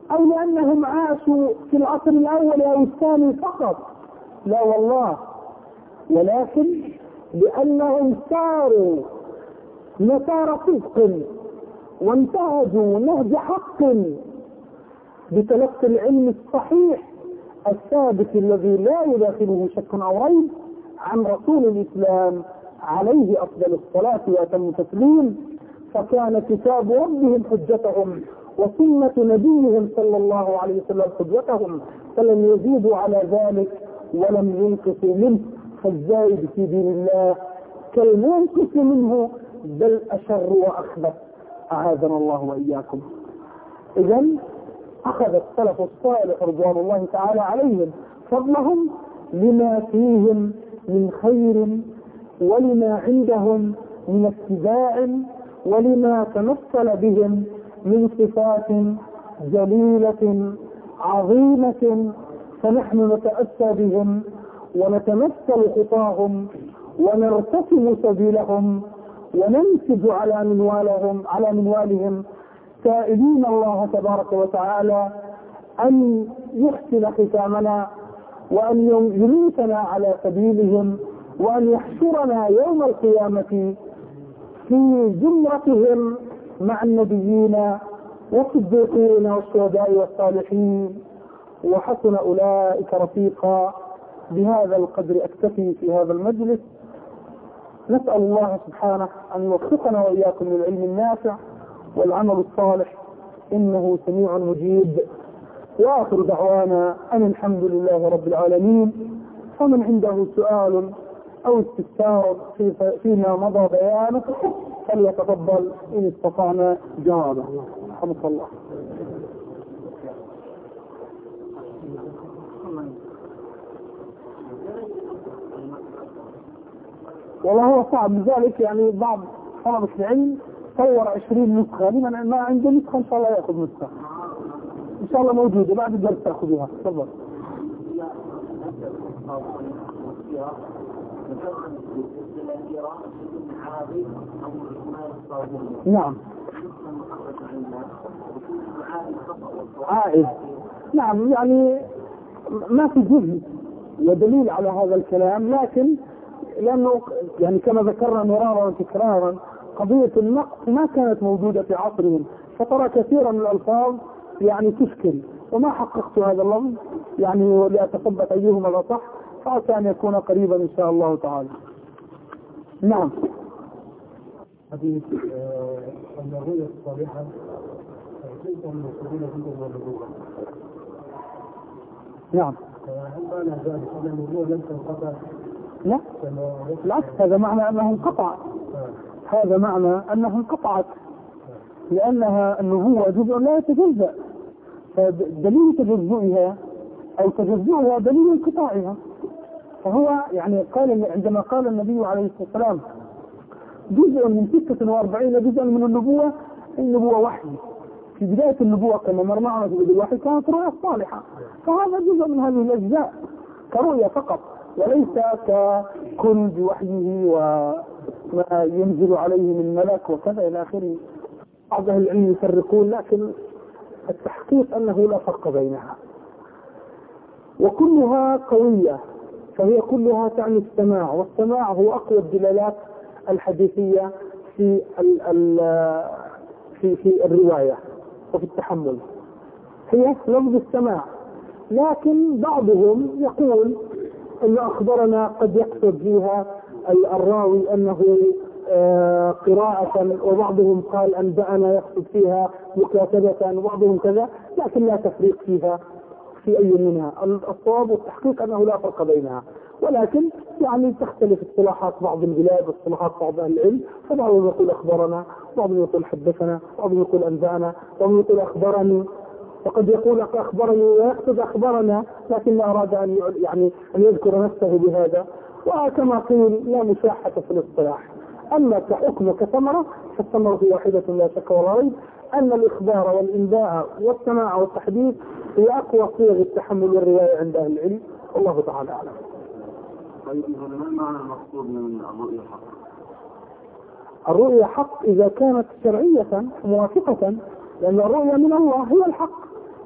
أو لأنهم عاشوا في العصر الأول أو الثاني فقط، لا والله، ولكن لأنهم ساروا مسار صدق وانتهجوا نهج حق بتلقي العلم الصحيح الثابت الذي لا يداخله شك أو ريب عن رسول الإسلام عليه أفضل الصلاة وأتم التسليم. فكان كتاب ربهم حجتهم وسنة نبيهم صلى الله عليه وسلم حجتهم، فلم يزيدوا على ذلك ولم ينقصوا منه. فالزائد في دين الله كالمنقص منه بل أشر وأخبث، أعاذنا الله وإياكم. إذا أخذ السلف الصالح رضوان الله تعالى عليهم فضلهم لما فيهم من خير ولما عندهم من اتباع ولما تمثل بهم من صفات جليلة عظيمة، فنحن نتأسى بهم ونتمثل خطاهم ونرتكب سبيلهم وننسج على منوالهم على منوالهم، سائلين الله تبارك وتعالى أن يحسن ختامنا وأن يميتنا على سبيلهم وأن يحشرنا يوم القيامة في زمرتهم مع النبيين والصديقين والشهداء والصالحين وحسن أولئك رفيقا. بهذا القدر أكتفي في هذا المجلس. نسأل الله سبحانه أن يوفقنا وإياكم للعلم النافع والعمل الصالح، إنه سميع مجيب. وآخر دعوانا أن الحمد لله رب العالمين. فمن عنده سؤال أو استفسار فيما مضى بيانه فليتفضل إن استطعنا جوابه. رحمك الله. والله هو صعب لذلك، يعني بعض طلبة العلم صور عشرين نسخة، لمن ما عنده نسخة إن شاء الله يأخذ نسخة إن شاء الله موجودة بعد الدرس تأخذها. تفضل. نعم عائد. نعم يعني ما في جزء ودليل على هذا الكلام، لكن لأنه يعني كما ذكرنا مرارا وتكرارا قضية النقص ما كانت موجودة في عصرهم، فترى كثيرا من الألفاظ يعني تشكل، وما حققت هذا اللفظ يعني لأتثبت أيهما الأصح، فعسى أن يكون قريبا إن شاء الله تعالى. نعم. حديث أن الرؤيا الصالحة كيف المسؤولين جدا والنبوة. نعم. هل معنى ذلك أن النبوة لم تنقطع؟ لا بالعكس، هذا معنى أنه انقطع. هذا معنى أنه انقطعت، لأنها النبوة جزء لا يتجزأ، فدليل تجزئها أو تجزئها دليل انقطاعها. فهو يعني قال عندما قال النبي عليه الصلاة والسلام جزء من ستة وأربعين جزءا من النبوة، النبوة وحي. في بداية النبوة كما مر معنا في بداية الوحي كانت رؤيا صالحة، فهذا جزء من هذه الأجزاء كرؤيا فقط، وليس ككل بوحيه وما ينزل عليه من ملك وكذا إلى آخره. بعض أهل العلم يفرقون، لكن التحقيق أنه لا فرق بينها، وكلها قوية، فهي كلها تعني السماع، والسماع هو أقوى الدلالات الحديثية في ال ال في في الرواية وفي التحمل، هي لفظ السماع. لكن بعضهم يقول أن أخبرنا قد يقصد فيها الراوي أنه قراءة، وبعضهم قال أنبأنا يقصد فيها مكاتبة، وبعضهم كذا، لكن لا تفريق فيها في أي منها. الصواب والتحقيق أنه لا فرق بينها، ولكن يعني تختلف اصطلاحات بعض البلاد واصطلاحات بعض أهل العلم، فبعضهم يقول أخبرنا، بعضهم يقول حدثنا، بعضهم يقول أنبأنا، بعضهم يقول أخبرني، وقد يقول أخبرني ويقصد أخبرنا، لكن لا أراد أن يعني أن يذكر نفسه بهذا. وكما قيل لا مشاحة في الاصطلاح. أما كحكم كثمرة فالثمرة واحدة لا شك ولا ريب، أن الإخبار والإنباء والسماع والتحديث هي أقوى صيغ التحمل والرواية عند أهل العلم، والله تعالى أعلم. طيب ما معنى المقصود من الرؤيا حق؟ الرؤيا حق إذا كانت شرعية موافقة، لأن الرؤيا من الله هي الحق،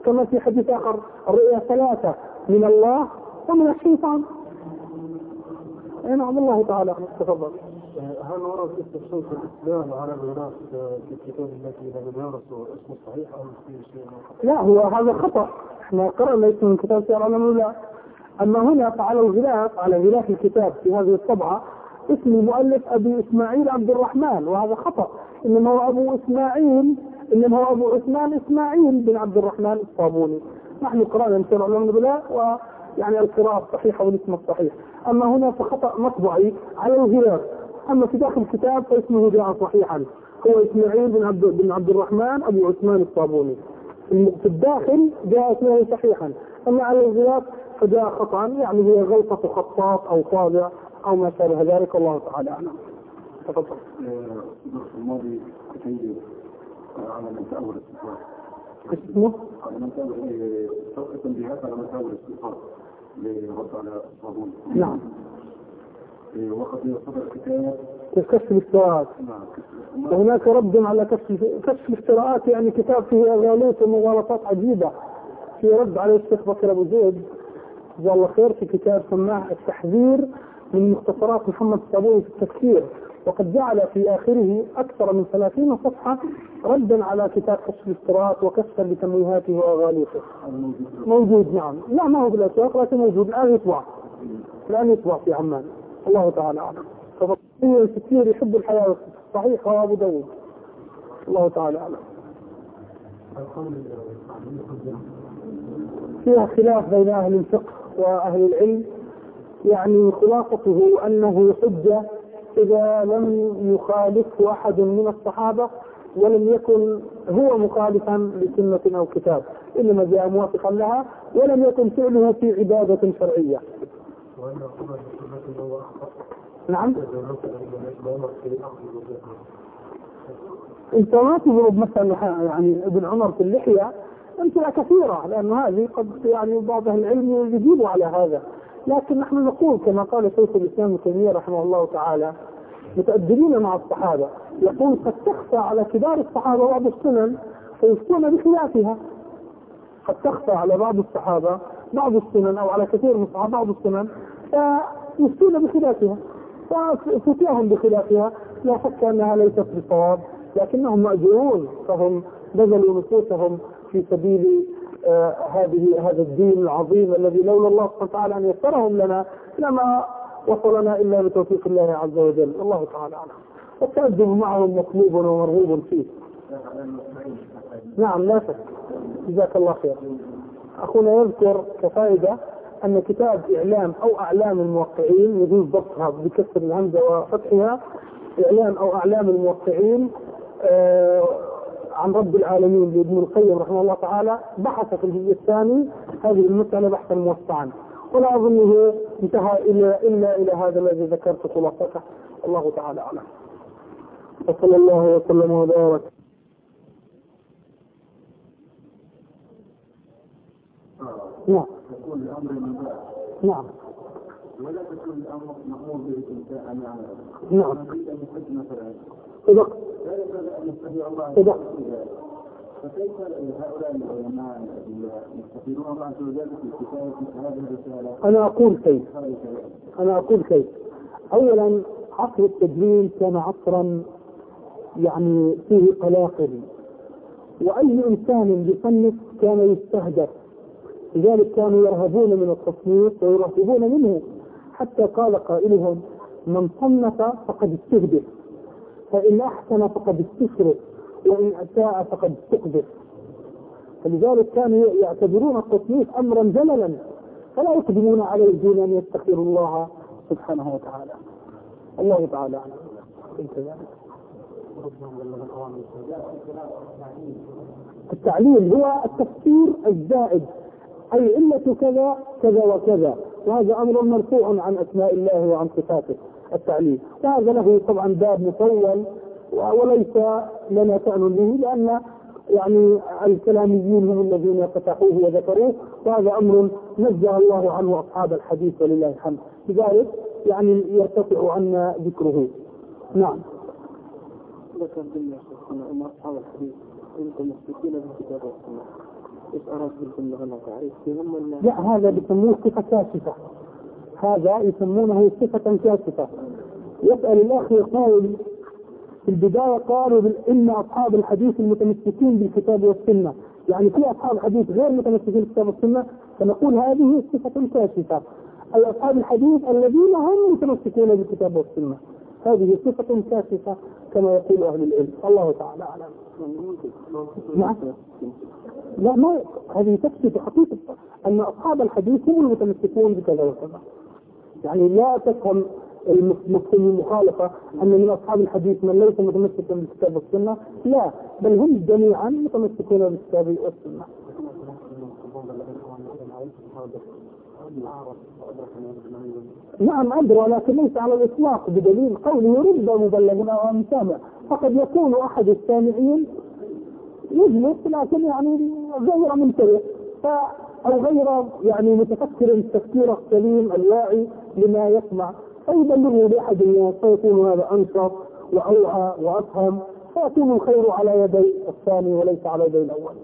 كما في حديث آخر الرؤيا ثلاثة من الله ومن الشيطان. أي نعم الله تعالى. تفضل. هل ورد اسم شيخ الإسلام على الميراث في الكتاب التي لم يرث اسمه الصحيح أو في شيء؟ لا، هو هذا خطأ. احنا قرأنا اسم كتاب سير على المولى. أما هنا فعلى الغلاف، على غلاف الكتاب في هذه الطبعة اسم المؤلف أبي إسماعيل عبد الرحمن، وهذا خطأ. إنما هو أبو إسماعيل، إنما هو أبو عثمان إسماعيل بن عبد الرحمن الصابوني. نحن قرأنا سير على المولى ويعني القراءة الصحيحة والاسم الصحيح. أما هنا فخطأ مطبعي على الغلاف. أما في داخل الكتاب فاسمه جاء صحيحا، هو إسماعيل بن عبد بن عبد الرحمن أبو عثمان الصابوني. في الداخل جاء اسمه صحيحا، أما على الغلاف فجاء خطأ، يعني هي غلطة خطاط أو طابع أو ما شابه ذلك. الله تعالى أعلم. تفضل. في الماضي كتير على من تأول الصفات. اسمه؟ على من تأول تنبيهات على من تأول الصفات لرد على الصابون. نعم. وقد يصدر الكتاب كشف الافتراءات. وهناك رد على كشف كشف الافتراءات، يعني كتاب فيه أغاليط ومغالطات عجيبة، في رد على الشيخ بكر أبو زيد جزاه الله خير في كتاب سماه التحذير من مختصرات محمد الصابوني في التفسير، وقد جعل في آخره أكثر من ثلاثين صفحة ردا على كتاب كشف الافتراءات وكشفا لتمويهاته وأغاليطه. موجود. نعم. لا ما هو بالأسواق لكن موجود الآن، يطبع الآن يطبع في عمان. الله تعالى أعلم. فضل كثير يحب الحياة صحيح وأبو داود. الله تعالى أعلم. فيها خلاف بين أهل الفقه وأهل العلم، يعني خلاصته أنه حجة إذا لم يخالفه أحد من الصحابة ولم يكن هو مخالفا لسنة أو كتاب، إنما جاء موافقا لها ولم يكن فعله في عبادة شرعية. نعم. انت ما تضرب مثلا يعني ابن عمر في اللحية امثلة كثيرة، لأن هذه قد يعني بعض أهل العلم يجيبوا على هذا، لكن نحن نقول كما قال شيخ الإسلام ابن تيمية رحمه الله تعالى متأدبين مع الصحابة، يقول قد تخفى على كبار الصحابة بعض السنن فيفتون بخلافها. قد تخفى على بعض الصحابة بعض السنن أو على كثير من الصحابة بعض السنن فيفتون بخلافها، ففتيهم بخلافها. لا شك أنها ليست بصواب، لكنهم مأجورون، فهم بذلوا نفوسهم في سبيل آه هذه هذا الدين العظيم الذي لولا الله سبحانه وتعالى أن يسرهم لنا لما وصلنا إلا بتوفيق الله عز وجل. الله تعالى أعلم. والتأدب معهم مطلوب ومرغوب فيه. نعم لا شك. جزاك الله خير. أخونا يذكر كفائدة أن كتاب إعلام أو أعلام الموقعين يجوز ضبطها بكسر الهمزة وفتحها، إعلام أو أعلام الموقعين آه عن رب العالمين لابن القيم رحمه الله تعالى، بحث في الجزء الثاني هذه المسألة بحثا موسعا، ولا أظنه انتهى إلا إلا إلى هذا الذي ذكرت خلاصته. الله تعالى أعلم. وصلى الله وسلم وبارك. نعم. تكون الأمر مباح. نعم. ولا تكون الأمر مأمور به الإنسان أن يعمله. نعم. نريد أن يحج مثلا. صدق. لا ينبغي أن يستطيع الله. صدق. فكيف هؤلاء العلماء يستطيعون الله عز وجل في كتابة هذه الرسالة؟ أنا أقول شيء. أنا أقول شيء. أولا عصر التدوين كان عصرا يعني فيه قلاقل، وأي إنسان يصنف كان يستهدف، لذلك كانوا يرهبون من التصنيف ويرهبون منه، حتى قال قائلهم من صنف فقد استهدف، فإن أحسن فقد استشرف، وإن أساء فقد استقذف. فلذلك كانوا يعتبرون التصنيف أمرا جللا، فلا يقدمون عليه دون أن يستغفروا الله سبحانه وتعالى. الله تعالى عنه. التعليل هو التفسير الزائد، أي علة كذا كذا وكذا، وهذا أمر مرفوع عن أسماء الله وعن صفاته التعليل، وهذا له طبعا باب مطول وليس لنا شأن به، لأن يعني الكلاميين هم الذين فتحوه وذكروه، وهذا أمر نزه الله عنه أصحاب الحديث ولله الحمد، لذلك يعني يرتفع عنا ذكره. نعم. ذكر بالله أن أصحاب الحديث أنتم مشركين بالكتاب والسنة. ايش اراد بالكل هنا تعريف فيهم؟ لا هذا بيسموه صفة كاشفة، هذا يسمونه صفة كاشفة. يسأل الأخ يقول في البداية قالوا إن أصحاب الحديث المتمسكين بالكتاب والسنة، يعني في أصحاب الحديث غير متمسكين بالكتاب والسنة، فنقول هذه صفة كاشفة، أي أصحاب الحديث الذين هم متمسكون بالكتاب والسنة، هذه صفة كاشفة كما يقول أهل العلم. الله تعالى أعلم. نعم. لا ما هذه تكشف حقيقة أن أصحاب الحديث هم المتمسكون بكذا وكذا، يعني لا تفهم المفهوم المخالفة أن من أصحاب الحديث من ليس متمسكا بالكتاب والسنة، لا بل هم جميعا متمسكون بالكتاب والسنة. نعم أدرى، ولكن ليس على الإطلاق بدليل قوله رب مبلغ أو عن سامع، فقد يكون أحد السامعين يجلس لكن يعني غير منتبه أو غير يعني متفكر التفكير السليم الواعي لما يسمع، فيبلغه لأحد الناس فيكون هذا أنشط وأوعى وأفهم، فيكون الخير على يدي الثاني وليس على يدي الأول.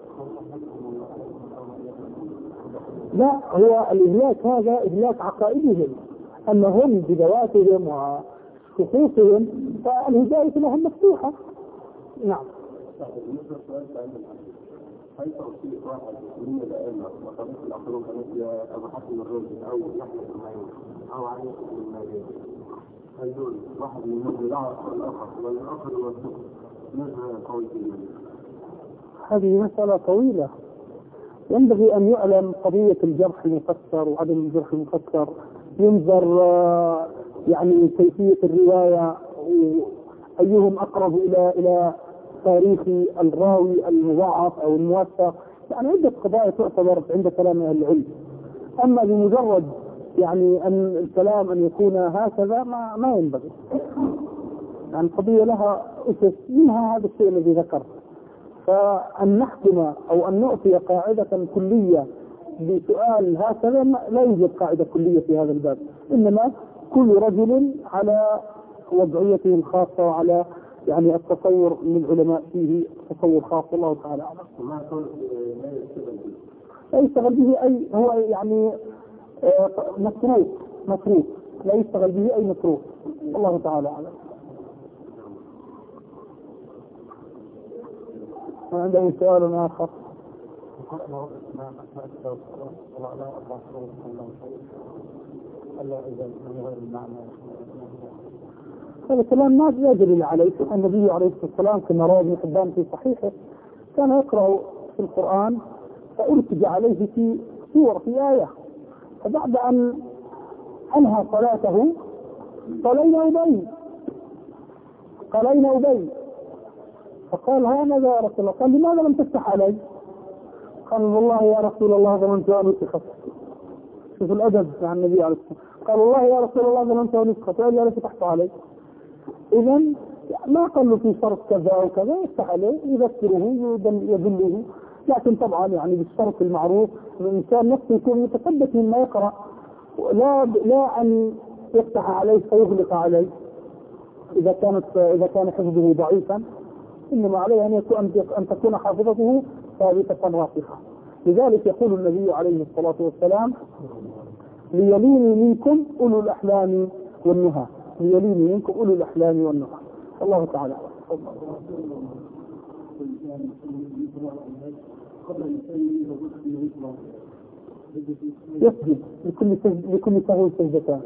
لا هو الإهلاك هذا إهلاك عقائدهم، أنهم بذواتهم وخصوصهم فالهداية لهم مفتوحة. نعم. هل توصيل واحد من الأئمة وطريق الآخرون مثل أبو حسن الرازي أو يحيى بن معين أو علي بن معين، هل دول واحد منهم يدعى الآخر والآخر يوثق؟ ماذا قول فيه؟ هذه مسألة طويلة، ينبغي أن يعلم قضية الجرح المفسر وعدم الجرح المفسر، ينظر يعني كيفية الرواية أيهم أقرب إلى إلى تاريخ الراوي المضاعف أو الموثق، يعني عدة قضايا تعتبر عند كلام أهل العلم. أما بمجرد يعني أن الكلام أن يكون هكذا ما, ما ينبغي، يعني القضية لها أسس، منها هذا الشيء الذي ذكرت. فأن نحكم أو أن نعطي قاعدة كلية بسؤال هكذا لا يوجد قاعدة كلية في هذا الباب، إنما كل رجل على وضعيته الخاصة وعلى يعني التصور من العلماء فيه تصور خاص. الله تعالى أعلم. لا يشتغل به أي هو يعني متروك متروك لا يشتغل به أي متروك. الله تعالى أعلم. عنده سؤال آخر. هذا الكلام ما يدل عليه. النبي عليه الصلاة والسلام كما روى ابن حبان في صحيحه كان يقرأ في القرآن فأرتج عليه في سورة في آية، فبعد أن أنهى صلاته صلينا أبي قالينا أبي فقال هذا يا رسول الله، قال لماذا لم تفتح علي؟ قال والله يا رسول الله ظننت أن أسخط. شوف الأدب مع النبي عليه الصلاة والسلام، قال والله يا رسول الله ظننت أن أسخط وإلا فتحت علي. إذن ما قال له في شرط كذا وكذا، يفتح عليه يذكره يدله، لكن طبعا يعني بالشرط المعروف الإنسان نفسه يكون متثبت مما يقرأ، لا لا أن يفتح عليه فيغلق عليه إذا كانت إذا كان حفظه ضعيفا، إنما عليه أن يكون أن تكون حافظته ثابتة راسخة. لذلك يقول النبي عليه الصلاة والسلام ليليني منكم أولو الأحلام والنهى، ليليني منكم أولو الأحلام والنهى. الله تعالى يسجد لكل سجد لكل سهو سجدتان.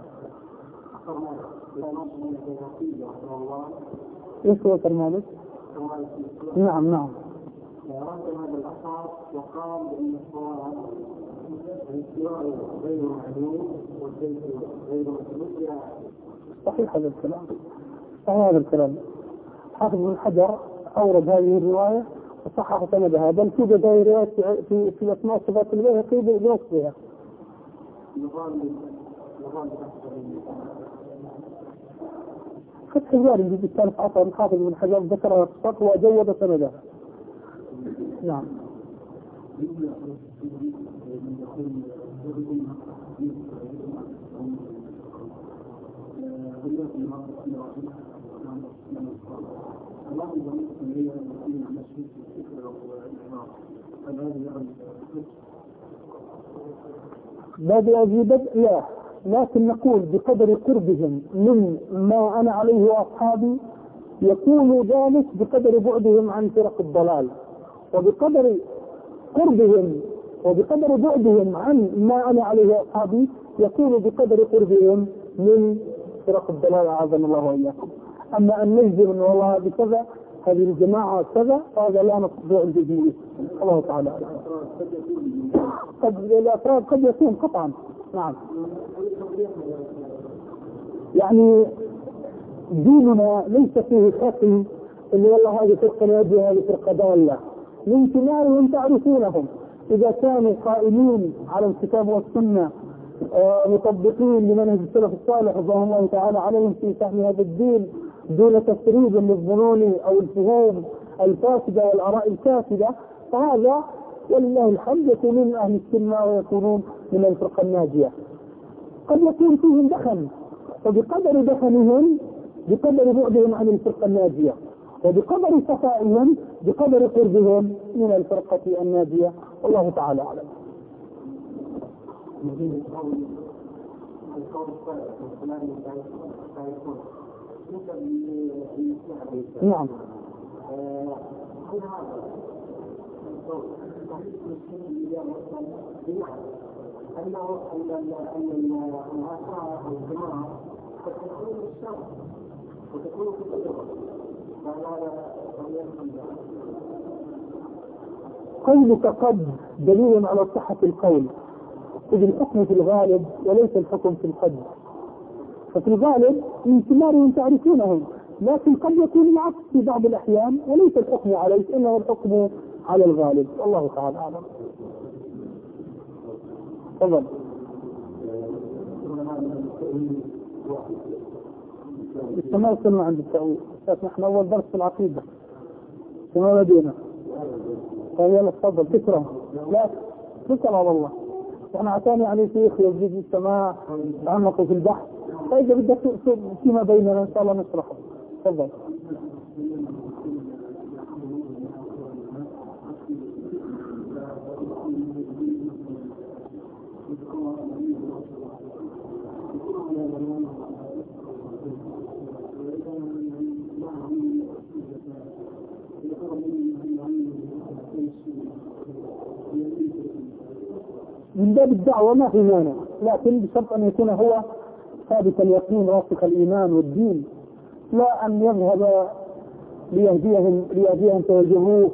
ايش هو كلمة؟ نعم نعم. هذا الأثر وقال بأن الصواب الاستواء غير معلوم والجنس غير مسلم. صحيح هذا الكلام، صحيح هذا الكلام. حافظ بن حجر أورد هذه الرواية وصحح سندها، بل توجد هذه الرواية في في أسماء صفات البيهقي بنصها. فتح الباري في الثالث عصر الحافظ بن حجر ذكرها في السطر وجود سندها. نعم. بدأ بدء لا، لكن نقول بقدر قربهم من ما أنا عليه وأصحابي يكون ذلك بقدر بعدهم عن فرق الضلال، وبقدر قربهم وبقدر بعدهم عن ما أنا عليه وأصحابي يكون بقدر قربهم من فرق الضلال أعاذنا الله وإياكم. أما أن نجزم أن والله بكذا هذه الجماعة كذا هذا لا نستطيع الجزم. الله تعالى قد الأفراد قد يكون قطعا. نعم، يعني ديننا ليس فيه حكم اللي والله هذه فرقة ناجية وهذه فرقة ضالة، من ثمارهم تعرفونهم إذا كانوا قائمين على الكتاب والسنة مطبقين لمنهج السلف الصالح رضوان الله تعالى عليهم في فهم هذا الدين دون تسريب للظنون أو الفهوم الفاسدة والآراء الكافرة، فهذا ولله الحمد يكونون من أهل السنة ويكونون من الفرقة الناجية. قد يكون فيهم دخن، فبقدر دخنهم بقدر بعدهم عن الفرقة الناجية، وبقدر صفائهم بقدر قربهم من الفرقة الناجية. والله تعالى أعلم. نعم. أنه أن الأسرى والجماعة قد تكون الشر وتكون في الأجرة قولك قد دليل على صحة القول، إذ الحكم في الغالب وليس الحكم في القد، ففي الغالب من ثمارهم تعرفونهم، لكن قد يكون العكس في بعض الأحيان وليس الحكم عليه إنه الحكم على الغالب. والله تعالى أعلم. تفضل. لسه ما وصلنا عند التأويل، نحن أول درس في العقيدة كما لدينا. طيب يلا تفضل. تكره لا تكره على الله، احنا عتاني عليه شيخ يزيد السماء تعمقوا في البحث، فإذا بدك تقصد فيما بيننا إن شاء الله نشرحه. تفضل. من باب الدعوة ما في مانع، لكن بشرط أن يكون هو ثابت اليقين راسخ الإيمان والدين، لا أن يذهب ليهديهم ليهديهم توجهوه.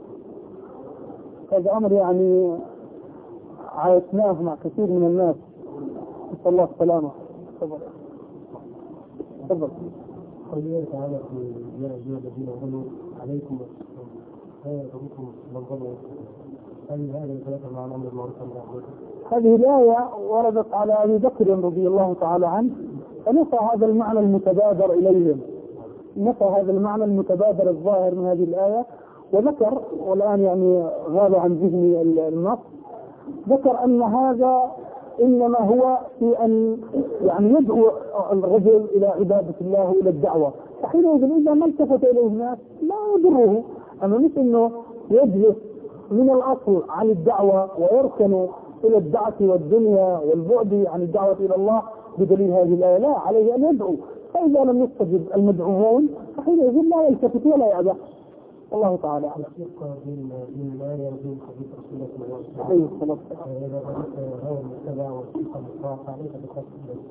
هذا أمر يعني عايشناه مع كثير من الناس، نسأل الله السلامة. تفضل. تفضل. قوله تعالى في يا أيها الذين آمنوا عليكم هذا ربكم من ظلم، هل هذا يتناسب مع الأمر بالمعروف والنهي؟ هذه الآية وردت على أبي بكر رضي الله تعالى عنه، فنفى هذا المعنى المتبادر إليهم، نفى هذا المعنى المتبادر الظاهر من هذه الآية، وذكر والآن يعني غاب عن ذهني النص، ذكر أن هذا إنما هو في أن يعني يدعو الرجل إلى عبادة الله وإلى الدعوة، فحينئذ إذا ما التفت إليه الناس لا يضره، أما مش إنه يجلس من الأصل عن الدعوة ويركن إلى الدعوة والدنيا والبعد عن الدعوة إلى الله بدليل هذه الآية، لا، عليه أن يدعو، فإذا لم يستجب المدعوون فحينئذ لا يلتفت ولا يأبى. الله تعالى أعلم. من الآية ومن حديث رسول الله صلى الله عليه وسلم إذا رأيت هوى المتبع والثقة المطاعة عليك بخاصة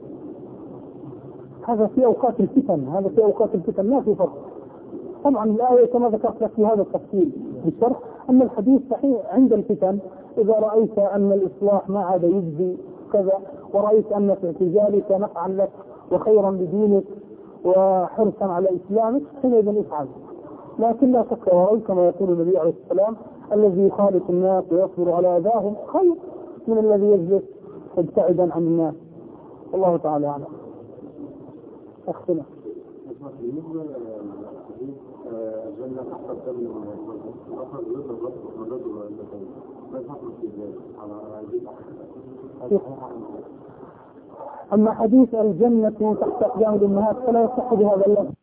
هذا في أوقات الفتن، هذا في أوقات الفتن ما في فرق. طبعا الآية كما ذكرت لك في هذا التفصيل بالشرح، أما الحديث صحيح عند الفتن إذا رأيت أن الإصلاح ما عاد يجزي كذا، ورأيت أن في اعتزالك نفعا لك وخيرا لدينك وحرصا على إسلامك حينئذ افعل، لكن لا شك ورأيت كما يقول النبي عليه السلام الذي يخالط الناس ويصبر على أذاهم خير من الذي يجلس مبتعدا عن الناس. الله تعالى أعلم. أختنا الجنة تحت الدم أخذ يد الرب والرجل والبتين ما يحصل في ذلك على هذه. أما حديث الجنة تحت أقدام الأمهات فلا يصح بهذا اللفظ.